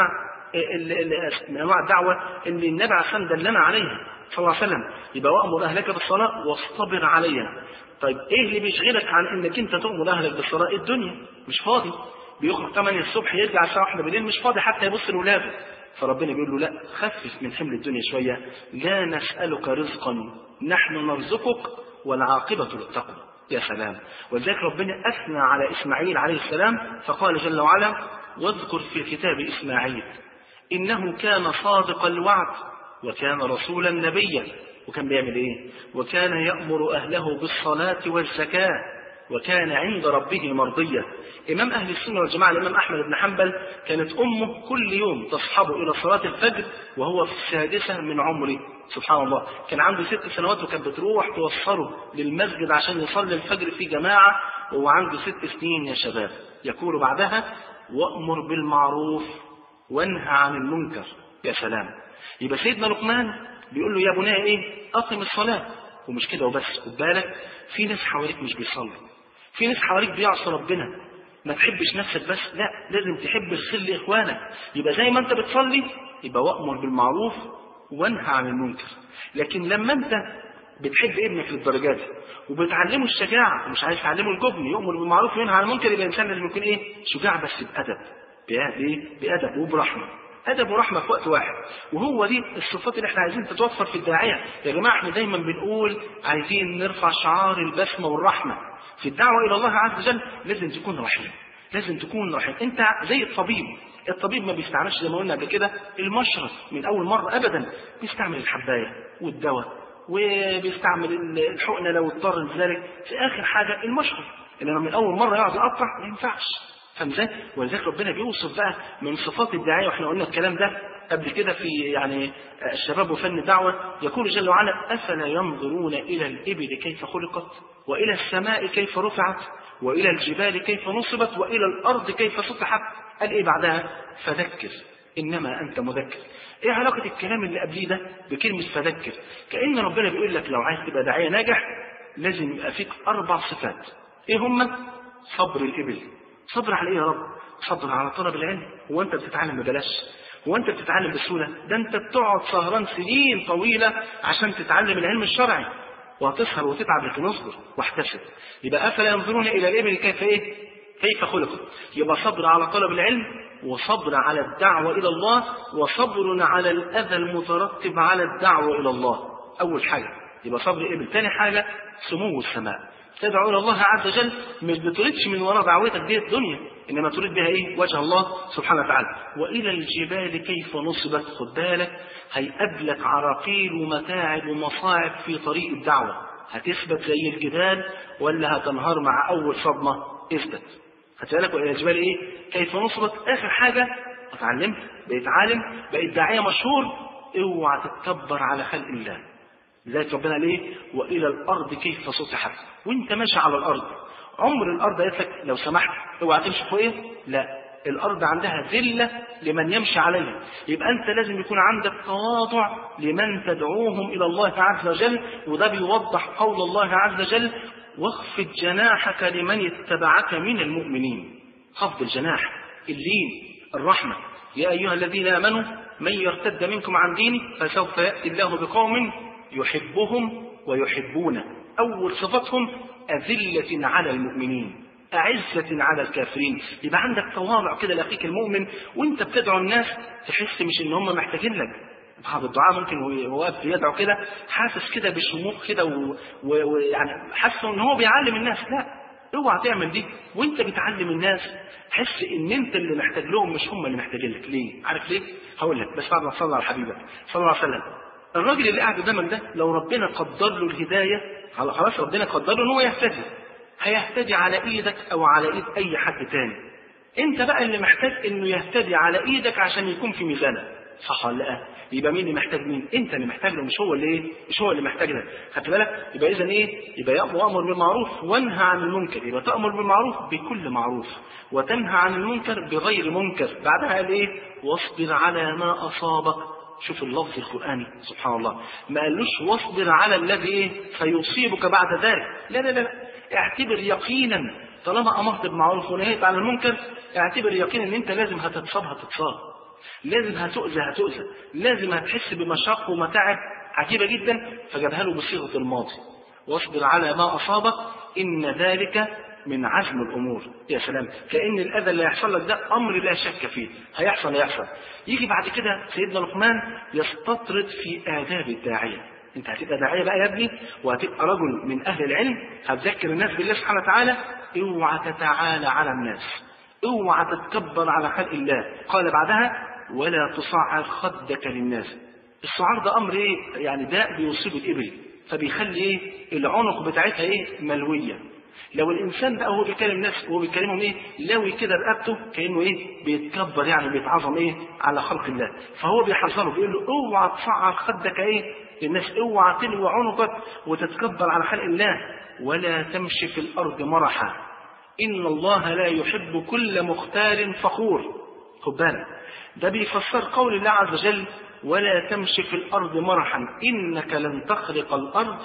انواع الدعوه اللي النبي عليه الصلاه والسلام دلنا عليها صلى الله عليه وسلم. يبقى وامر اهلك بالصلاه واصطبر عليها. طيب ايه اللي بيشغلك عن انك انت تؤمر اهلك بالصلاه؟ الدنيا مش فاضي، بيخرج ثمانية الصبح يرجع الساعه واحدة بالليل مش فاضي حتى يبص لاولاده. فربنا بيقول له لا، خفف من حمل الدنيا شويه، لا نسالك رزقا نحن نرزقك والعاقبه للتقوى. يا سلام، ولذلك ربنا اثنى على اسماعيل عليه السلام فقال جل وعلا واذكر في الكتاب اسماعيل انه كان صادق الوعد وكان رسولا نبيا. وكان بيعمل ايه؟ وكان يأمر اهله بالصلاه والزكاه وكان عند ربه مرضيا. إمام أهل السنة والجماعة الإمام أحمد بن حنبل كانت أمه كل يوم تصحبه إلى صلاة الفجر وهو في السادسة من عمره. سبحان الله، كان عنده ست سنوات وكانت بتروح توصله للمسجد عشان يصلي الفجر في جماعة وهو عنده ست سنين يا شباب. يقول بعدها وأمر بالمعروف وانهى عن المنكر. يا سلام، يبقى سيدنا لقمان بيقول له يا بني إيه؟ أقم الصلاة ومش كده وبس، خد بالك في ناس حواليك مش بيصلوا، في ناس حواليك بيعصوا ربنا. ما تحبش نفسك بس، لا، لازم تحب الخير لاخوانك. يبقى زي ما انت بتصلي يبقى وامر بالمعروف وانهى عن المنكر. لكن لما انت بتحب ابنك للدرجات دي وبتعلمه الشجاعه ومش عايز تعلمه الجبن، يؤمر بالمعروف وينهى عن المنكر، يبقى الانسان لازم يكون ايه؟ شجاع بس بادب، بايه؟ بادب وبرحمه. ادب ورحمه في وقت واحد. وهو دي الصفات اللي احنا عايزين تتوفر في الداعيه. يا جماعه احنا دايما بنقول عايزين نرفع شعار البسمه والرحمه في الدعوه الى الله عز وجل. لازم تكون رحيم، لازم تكون رحيم. انت زي الطبيب، الطبيب ما بيستعملش زي ما قلنا قبل كده المشرط من اول مره ابدا، بيستعمل الحبايه والدواء وبيستعمل الحقنه لو اضطر لذلك، في اخر حاجه المشرط. انما من اول مره يقعد يقطع ما ينفعش. فاهم ازاي؟ ولذلك ربنا بيوصف بقى من صفات الداعيه، واحنا قلنا الكلام ده قبل كده في يعني الشباب وفن الدعوه. يقول جل وعلا: افلا ينظرون الى الابل كيف خلقت والى السماء كيف رفعت والى الجبال كيف نصبت والى الارض كيف سطحت. قال ايه بعدها؟ فذكر انما انت مذكر. ايه علاقه الكلام اللي قبليه ده بكلمه فذكر؟ كأن ربنا بيقول لك لو عايز تبقى داعيه ناجح لازم يبقى فيك اربع صفات. ايه هم؟ صبر الابل. صبر على ايه يا رب؟ صبر على طلب العلم. هو انت بتتعلم ببلاش؟ هو انت بتتعلم بسهوله؟ ده انت بتقعد سهران سنين طويله عشان تتعلم العلم الشرعي، وهتسهر وتتعب لكن اصبر واحتسب. يبقى افلا ينظرون الى الابل كيف ايه؟ كيف خلقت. يبقى صبر على طلب العلم، وصبر على الدعوه الى الله، وصبر على الاذى المترتب على الدعوه الى الله. اول حاجه يبقى صبر الابل. ثاني حاجه سمو السماء. تدعو الى الله عز وجل مش بتريدش من وراء دعوتك دي الدنيا، انما تريد بها ايه؟ وجه الله سبحانه وتعالى. والى الجبال كيف نصبت. خد بالك هيقابلك عراقيل ومتاعب ومصاعب في طريق الدعوه. هتثبت زي الجبال ولا هتنهار مع اول صدمه؟ اثبت. هتسالك والى الجبال ايه؟ كيف نصبت. اخر حاجه اتعلمت، بقيت عالم، بقيت داعيه مشهور، اوعى تتكبر على خلق الله. لذلك ربنا قال ايه؟ والى الارض كيف سطحت. وانت ماشي على الارض، عمر الارض قالت لك لو سمحت اوعى تمشي فوقيه؟ لا، الارض عندها ذله لمن يمشي عليها. يبقى انت لازم يكون عندك تواضع لمن تدعوهم الى الله عز وجل. وده بيوضح قول الله عز وجل: واخفض جناحك لمن اتبعك من المؤمنين. خفض الجناح، اللين، الرحمه. يا ايها الذين امنوا من يرتد منكم عن دينه فسوف ياتي الله بقوم يحبهم ويحبونه. أول صفتهم أذلة على المؤمنين أعزة على الكافرين. يبقى عندك تواضع كده لأخيك المؤمن وانت بتدعو الناس، تحس مش ان هم محتاجين لك. بعض الدعاء ممكن هو واقف يدعو كده حاسس كده بشموخ كده ويعني حاسس ان هو بيعلم الناس. لا، اوعى تعمل دي. وانت بتعلم الناس حس ان انت اللي محتاج لهم مش هم اللي محتاجين لك. ليه؟ عارف ليه؟ هقول لك، بس بعد ما تصلي على حبيبك صلى الله عليه وسلم. الراجل اللي قاعد قدامك ده لو ربنا قدر له الهدايه، خلاص ربنا قدر له ان هو يهتدي، هيهتدي على ايدك او على ايد اي حد تاني. انت بقى اللي محتاج انه يهتدي على ايدك عشان يكون في ميزانك، صح ولا لا؟ يبقى مين اللي محتاج مين؟ انت اللي محتاج له، مش هو اللي ايه؟ مش هو اللي محتاج لك. خدت بالك؟ يبقى اذا ايه؟ يبقى يأمر بالمعروف وانهى عن المنكر. يبقى تأمر بالمعروف بكل معروف وتنهى عن المنكر بغير منكر. بعدها قال ايه؟ واصبر على ما اصابك. شوف اللفظ القرآني سبحان الله، ما قالوش واصبر على الذي ايه سيصيبك بعد ذلك. لا لا لا، اعتبر يقينا طالما امرت بالمعروف ونهيت عن المنكر، اعتبر يقينا ان انت لازم هتتصاب هتتصاب، لازم هتؤذى هتؤذى، لازم هتحس بمشاق ومتاعب عجيبة جدا. فجابها له بصيغة الماضي، واصبر على ما أصابك إن ذلك من عزم الأمور. يا سلام، كأن الأذى اللي هيحصل لك ده أمر لا شك فيه، هيحصل هيحصل. يجي بعد كده سيدنا لقمان يستطرد في آداب الداعية. انت هتبقى داعية بقى يا ابني، وهتبقى رجل من أهل العلم، هتذكر الناس بالله سبحانه وتعالى. اوعى تتعالى على الناس، اوعى تتكبر على خلق الله. قال بعدها ولا تصعر خدك للناس. الصعار ده امر ايه؟ يعني داء بيصيب الابل، فبيخلي ايه؟ العنق بتاعتها ايه؟ ملويه. لو الانسان بقى هو بيكلم الناس وهو بيكلمهم ايه؟ لوي كده رقبته، كانه ايه؟ بيتكبر يعني بيتعظم ايه؟ على خلق الله. فهو بيحذره بيقول له اوعى تصعر خدك ايه؟ للناس، اوعى تلوي عنقك وتتكبر على خلق الله. ولا تمشي في الارض مرحا إن الله لا يحب كل مختال فخور. خد بالك، ده بيفسر قول الله عز وجل ولا تمشي في الأرض مرحا إنك لن تخرق الأرض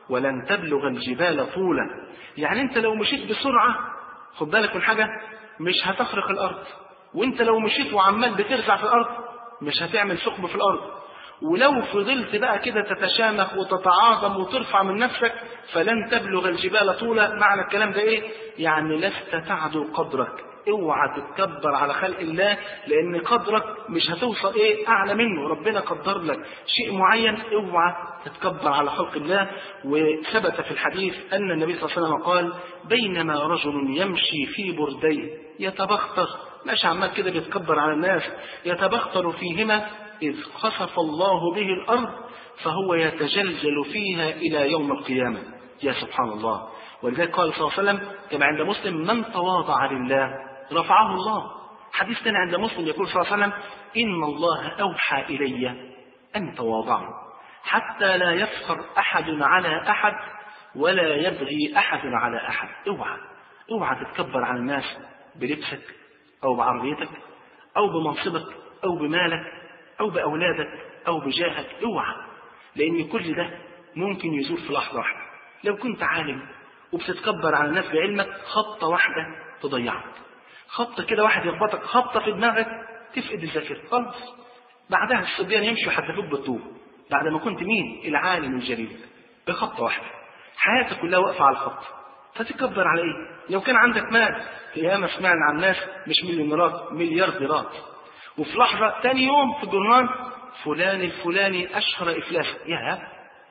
ولن تبلغ الجبال طولا. يعني انت لو مشيت بسرعة خد بالك من حاجة، مش هتخرق الارض، وانت لو مشيت وعمال بترزع في الارض مش هتعمل ثقب في الارض. ولو فضلت بقى كده تتشامخ وتتعاظم وترفع من نفسك فلن تبلغ الجبال طولا. معنى الكلام ده ايه؟ يعني لست تعدو قدرك. اوعى تتكبر على خلق الله، لان قدرك مش هتوصل ايه اعلى منه. ربنا قدر لك شيء معين، اوعى تتكبر على خلق الله. وثبت في الحديث ان النبي صلى الله عليه وسلم قال: بينما رجل يمشي في برديه يتبختر، ماشي عمال كده بيتكبر على الناس، يتبختر فيهما إذ خسف الله به الأرض فهو يتجلجل فيها إلى يوم القيامة. يا سبحان الله. ولذلك قال صلى الله عليه وسلم كما عند مسلم: من تواضع لله رفعه الله. حديث ثاني عند مسلم يقول صلى الله عليه وسلم: إن الله أوحى إلي أن تواضعوا حتى لا يفخر أحد على أحد ولا يبغي أحد على أحد. اوعى اوعى تتكبر على الناس بلبسك أو بعربيتك أو بمنصبك أو بمالك أو بأولادك أو بجاهك. اوعى، لأن كل ده ممكن يزول في لحظة واحدة. لو كنت عالم وبتتكبر على الناس بعلمك، خطة واحدة تضيعك، خطة كده واحد يخبطك خبطة في دماغك تفقد الذاكرة خلاص. بعدها الصبيان يمشوا يحدفوك بالطوب بعد ما كنت مين؟ العالم الجليل. بخطة واحدة حياتك كلها واقفة على الخط، فتتكبر على ايه؟ لو كان عندك مال، ياما سمعنا عن ناس مش مليونيرات مليارديرات، وفي لحظة تاني يوم في الجرنان فلان الفلاني أشهر إفلاسا. يا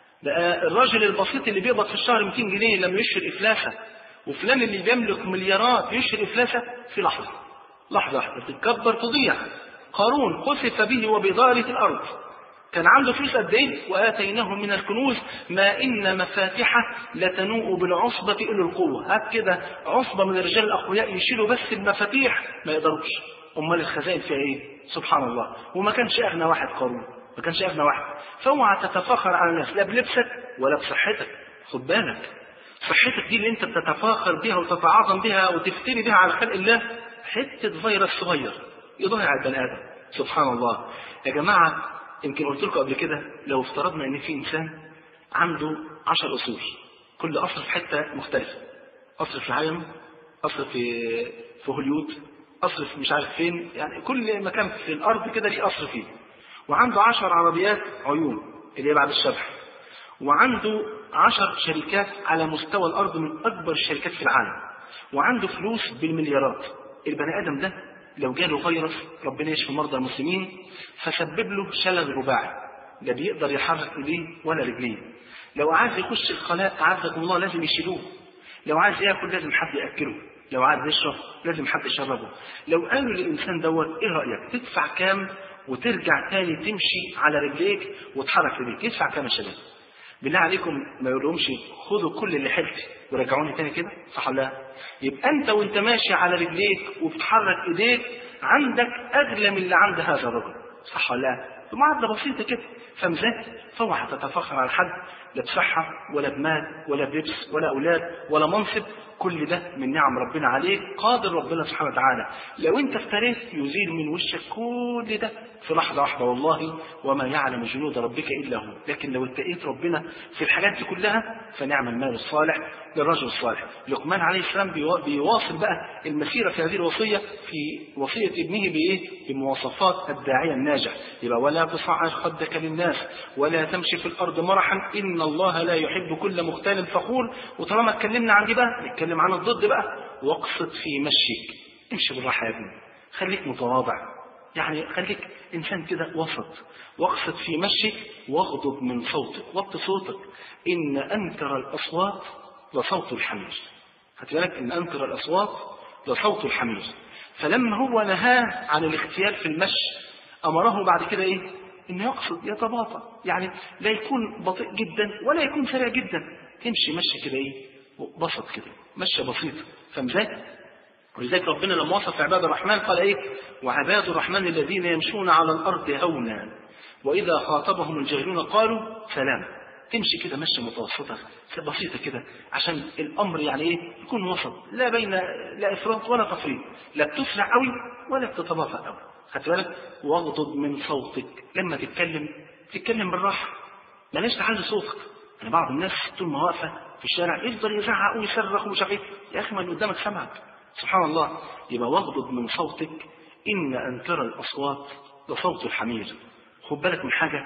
ده الراجل البسيط اللي بيقبض في الشهر مئتين جنيه لما يشهر إفلاسا، وفلان اللي بيملك مليارات يشهر إفلاسا في لحظة. لحظة واحدة تتكبر تضيع. قارون خسف به وبداره في الأرض، كان عنده فلوس قد ايه؟ وآتيناه من الكنوز ما إن مفاتحه لتنوء بالعصبة أولي القوة. هات كده عصبة من الرجال الأقوياء يشيلوا بس المفاتيح ما يقدروش، امال الخزائن فيها ايه؟ سبحان الله. وما كانش اغنى واحد قارون، ما كانش اغنى واحد. فاوعى تتفاخر على الناس لا بلبسك ولا بصحتك. خد بالك، صحتك دي اللي انت بتتفاخر بها وتتعاظم بها وتفتري بها على خلق الله، حته فيروس صغير يضيع البني ادم. سبحان الله. يا جماعه يمكن قلت لكم قبل كده، لو افترضنا ان في انسان عنده عشر اصول، كل قصر في حته مختلفه، قصر في العالم، قصر في في هوليود، أصرف مش عارف فين، يعني كل مكان في الأرض كده ليه أصرف فيه. وعنده عشر عربيات عيون اللي هي بعد الشبح، وعنده عشر شركات على مستوى الأرض من أكبر الشركات في العالم، وعنده فلوس بالمليارات. البني آدم ده لو جاله فيروس، ربنا يشفي مرضى المسلمين، فسبب له شلل رباعي، لا بيقدر يحرك ايديه ولا رجليه. لو عايز يخش الخلاء أعزكم الله لازم يشيلوه، لو عايز ياكل لازم حد ياكله، لو عايز يشرب لازم حد يشربه. لو قالوا للإنسان دوت ايه رأيك تدفع كام وترجع تاني تمشي على رجليك وتحرك رجليك؟ يدفع كام يا شباب؟ بالله عليكم ما يقولهمش خدوا كل اللي حلتي ورجعوني تاني كده، صح ولا لا؟ يبقى انت وانت ماشي على رجليك وبتحرك ايديك عندك اغلى من اللي عند هذا الرجل، صح ولا لا؟ معادلة بسيطة كده. فمزات فوعى تتفخر على حد لا بصحة ولا بمال ولا بلبس ولا أولاد ولا منصب، كل ده من نعم ربنا عليك. قادر ربنا سبحانه وتعالى لو انت افتريت يزيل من وشك كل ده في لحظة واحدة والله، وما يعلم جنود ربك إلا هو. لكن لو اتقيت ربنا في الحاجات دي كلها فنعم المال الصالح للرجل الصالح. لقمان عليه السلام بيواصل بقى المسيرة في هذه الوصية في وصية ابنه بإيه؟ بمواصفات الداعية الناجح. يبقى ولا تصعر خدك للناس ولا تمشي في الأرض مرحا إن الله لا يحب كل مختال فخور. وطالما اتكلمنا عن دي بقى نتكلم عن الضد بقى. واقصد في مشيك، امشي بالراحة يا ابني، خليك متواضع، يعني خليك إنسان كده وسط. واقصد في مشيك واغضض من صوتك، وطي صوتك، إن أنكر الأصوات لصوت الحمير. خدت بالك؟ إن أنكر الأصوات لصوت الحمير. فلما هو نهاه عن الاختيال في المشي أمره بعد كده إيه؟ إنه يقصد يتباطأ، يعني لا يكون بطيء جدا ولا يكون سريع جدا، تمشي مشي كده إيه؟ بسط كده، مشي بسيطة. فمزاج. ولذلك ربنا لما وصف عباد الرحمن قال إيه؟ وعباد الرحمن الذين يمشون على الأرض هونا وإذا خاطبهم الجاهلون قالوا سلام. تمشي كده مشي متوسطة بسيطة كده، عشان الأمر يعني إيه؟ يكون وسط، لا بين لا إفراط ولا تفريط، لا بتسرع قوي ولا بتتباطأ قوي. خدت بالك؟ واغضض من صوتك، لما تتكلم تتكلم بالراحة، بلاش تعلي صوتك، يعني بعض الناس طول ما واقفه في الشارع يفضل يزعق ويصرخ ومش عارف. يا اخي ما اللي قدامك سمعك. سبحان الله. يبقى واغضض من صوتك ان انكر الاصوات لصوت الحمير. خد بالك من حاجه،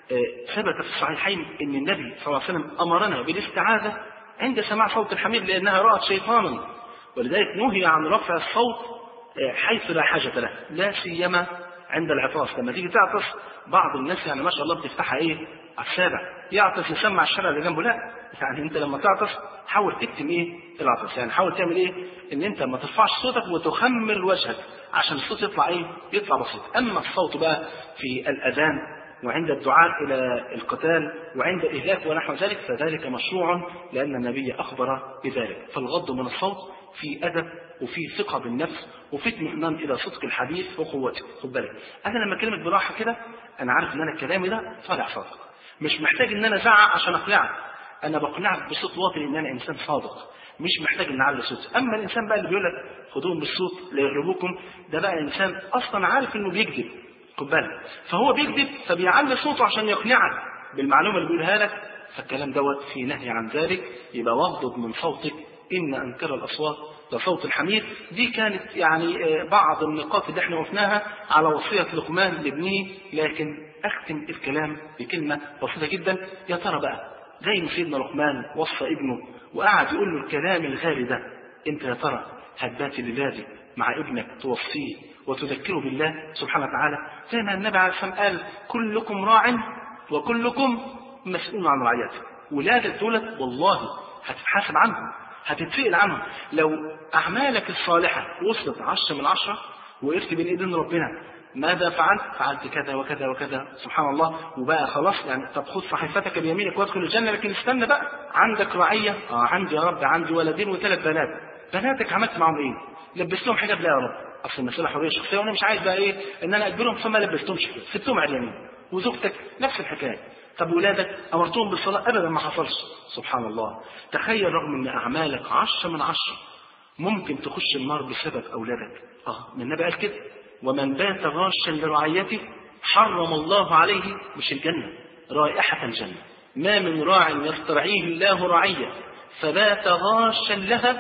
ثبت في الصحيحين ان النبي صلى الله عليه وسلم امرنا بالاستعاذه عند سماع صوت الحمير لانها رأت شيطانا، ولذلك نهي عن رفع الصوت حيث لا حاجه له، لا سيما عند العطاس. لما تيجي تعطس بعض الناس يعني ما شاء الله بتفتحها ايه على السابع، يعطس يسمع الشارع اللي جنبه. لا، يعني انت لما تعطس حاول تكتم ايه العطس، يعني حاول تعمل ايه ان انت ما ترفعش صوتك وتخمر وجهك عشان الصوت يطلع ايه يطلع بسيط. اما الصوت بقى في الاذان وعند الدعاء الى القتال وعند الاهلاك ونحو ذلك فذلك مشروع لان النبي اخبر بذلك. فالغض من الصوت في ادب وفي ثقه بالنفس وفي اطمئنان الى صدق الحديث وقوته. خد بالك، انا لما اكلمك براحه كده انا عارف ان انا كلامي ده طالع صادق، مش محتاج ان انا ازعق عشان اقنعك، انا بقنعك بصوت واطي ان انا انسان صادق، مش محتاج ان اعلي صوتي. اما الانسان بقى اللي بيقول لك خدوهم بالصوت لا يغلبوكم، ده بقى انسان اصلا عارف انه بيكذب. خد بالك، فهو بيكذب فبيعلي صوته عشان يقنعك بالمعلومه اللي بيقولها لك، فالكلام دوت في نهي عن ذلك. يبقى واغضض من صوتك ان انكر الاصوات لصوت الحمير. دي كانت يعني بعض النقاط اللي احنا وقفناها على وصيه لقمان لابنه. لكن اختم الكلام بكلمه بسيطه جدا. يا ترى بقى زي ما سيدنا لقمان وصى ابنه وقعد يقول له الكلام الغالي ده، انت يا ترى هتبات الليله مع ابنك توصيه وتذكره بالله سبحانه وتعالى؟ زي ما النبي عليه الصلاه والسلام قال كلكم راع وكلكم مسؤول عن رعيته. ولادك دولت والله هتتحاسب عنهم، هتتسئل عنهم. لو اعمالك الصالحه وصلت عشرة من عشرة وقفت بين ايدين ربنا ماذا فعلت؟ فعلت كذا وكذا وكذا، سبحان الله، وبقى خلاص يعني طب خذ صحيفتك بيمينك وادخل الجنه. لكن استنى بقى، عندك رعيه، اه عندي يا رب عندي ولدين وثلاث بنات، بناتك عملت معهم ايه؟ لبست لهم حجاب؟ لا يا رب، اصل المساله حريه شخصيه وانا مش عايز بقى ايه ان انا اجبرهم، فما لبستهمش، سبتهم عريانين. وزوجتك نفس الحكايه. طب ولادك امرتهم بالصلاه؟ ابدا ما حصلش. سبحان الله. تخيل رغم ان اعمالك عشرة من عشرة ممكن تخش النار بسبب اولادك. اه النبي قال كده، ومن بات غاشا لرعيته حرم الله عليه مش الجنه، رائحه الجنه. ما من راع يسترعيه الله رعيه فبات غاشا لها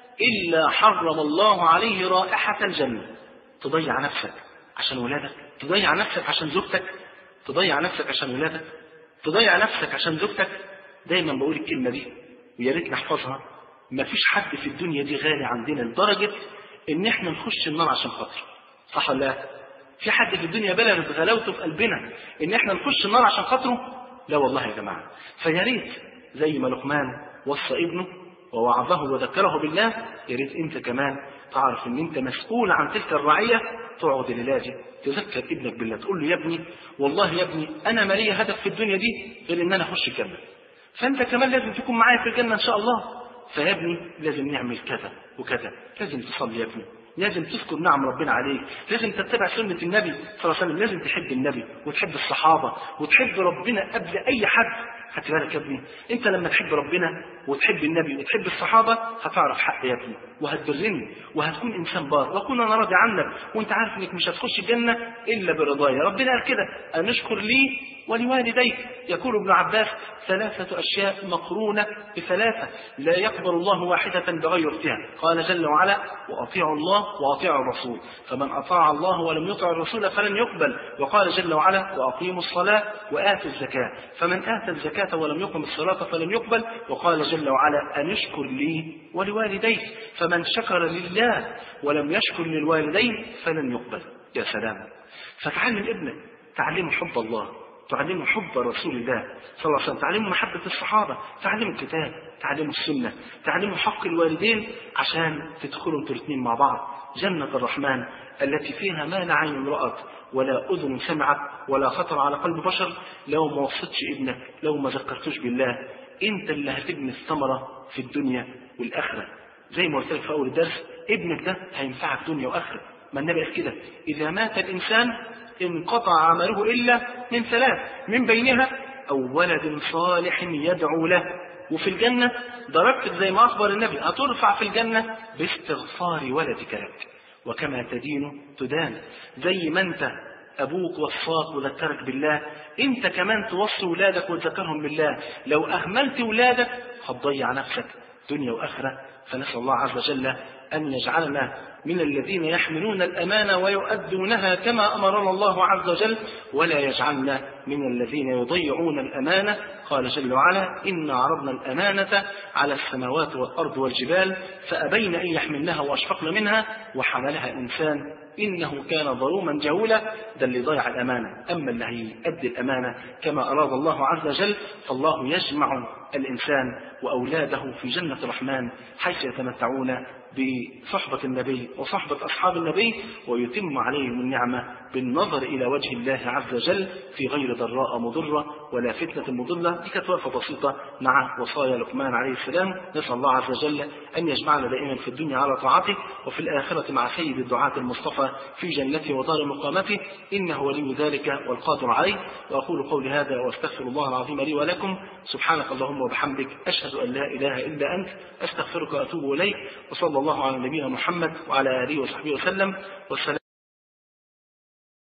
الا حرم الله عليه رائحه الجنه. تضيع نفسك عشان ولادك، تضيع نفسك عشان زوجتك، تضيع نفسك عشان ولادك، تضيع نفسك عشان زوجتك. دايما بقول الكلمه دي ويا ريت نحفظها. مفيش حد في الدنيا دي غالي عندنا لدرجه ان احنا نخش النار عشان خاطره، صح ولا لا؟ في حد في الدنيا بلغت غلاوته في قلبنا ان احنا نخش النار عشان خاطره؟ لا والله يا جماعه. فيا ريت زي ما لقمان وصى ابنه ووعظه وذكره بالله، يا ريت انت كمان تعرف ان انت مسؤول عن تلك الرعيه. تقعد الليله تذكر ابنك بالله، تقول له يا ابني والله يا ابني انا ما لي هدف في الدنيا دي غير ان انا اخش الجنه، فانت كمان لازم تكون معايا في الجنه ان شاء الله. فيا ابني لازم نعمل كذا وكذا، لازم تصلي يا ابني، لازم تذكر نعم ربنا عليك، لازم تتبع سنة النبي صلى الله عليه وسلم، لازم تحب النبي وتحب الصحابة وتحب ربنا قبل أي حد. خدت بالك يا ابني، أنت لما تحب ربنا وتحب النبي وتحب الصحابة هتعرف حق يا ابني وهتبرني وهتكون إنسان بار وأكون أنا راضي عنك، وأنت عارف إنك مش هتخش الجنة إلا برضايا. ربنا قال كده أن اشكر لي ولوالديك. يقول ابن عباس ثلاثة أشياء مقرونة بثلاثة لا يقبل الله واحدة بغير اختها. قال جل وعلا وأطيعوا الله وأطيعوا الرسول، فمن أطاع الله ولم يطع الرسول فلن يقبل. وقال جل وعلا وأقيموا الصلاة وآتوا الزكاة، فمن آتى الزكاة ولم يقم الصلاة فلن يقبل. وقال جل وعلا أن اشكر لي ولوالديك، فمن شكر لله ولم يشكر للوالدين فلن يقبل. يا سلام. فتعلم ابنك، تعلمه حب الله، تعلمه حب رسول الله صلى الله عليه وسلم، تعلمه محبة الصحابة، تعلمه الكتاب، تعلمه السنة، تعلمه حق الوالدين، عشان تدخلوا انتوا الاثنين مع بعض جنة الرحمن التي فيها ما لا عين رأت ولا أذن سمعت ولا خطر على قلب بشر. لو ما وصيتش ابنك، لو ما ذكرتوش بالله، انت اللي هتبني الثمرة في الدنيا والآخرة. زي ما قلت لك في أول الدرس، ابنك ده هينفعك دنيا وآخرة. ما النبي قال كده إذا مات الإنسان انقطع عمله إلا من ثلاث، من بينها أو ولد صالح يدعو له. وفي الجنة درجتك زي ما أخبر النبي هترفع في الجنة باستغفار ولدك لك، وكما تدين تدان. زي ما أنت أبوك وصاك وذكرك بالله، أنت كمان توصي ولادك وتذكرهم بالله. لو أهملت ولادك هتضيع نفسك دنيا وآخرة. فنسأل الله عز وجل أن يجعلنا من الذين يحملون الأمانة ويؤدونها كما أمرنا الله عز وجل، ولا يجعلنا من الذين يضيعون الأمانة. قال جل وعلا: إنا عرضنا الأمانة على السماوات والأرض والجبال فأبين أن يحملنها وأشفقن منها وحملها الإنسان إنه كان ظلوما جهولا. ده اللي ضيع الأمانة. أما اللي هيؤدي الأمانة كما أراد الله عز وجل فالله يجمع الإنسان وأولاده في جنة الرحمن حيث يتمتعون بصحبة النبي وصحبة أصحاب النبي، ويتم عليهم النعمة بالنظر إلى وجه الله عز وجل في غير ضراء مضرة ولا فتنة مضلة. دي كانت وقفة بسيطة مع وصايا لقمان عليه السلام. نسأل الله عز وجل أن يجمعنا دائما في الدنيا على طاعته وفي الآخرة مع سيد الدعاة المصطفى في جنته ودار مقامته، إنه ولي ذلك والقادر عليه. وأقول قولي هذا وأستغفر الله العظيم لي ولكم. سبحانك اللهم وبحمدك، أشهد أن لا إله إلا أنت، أستغفرك وأتوب إليك. وصلى الله على نبينا محمد وعلى آله وصحبه وسلم. والسلام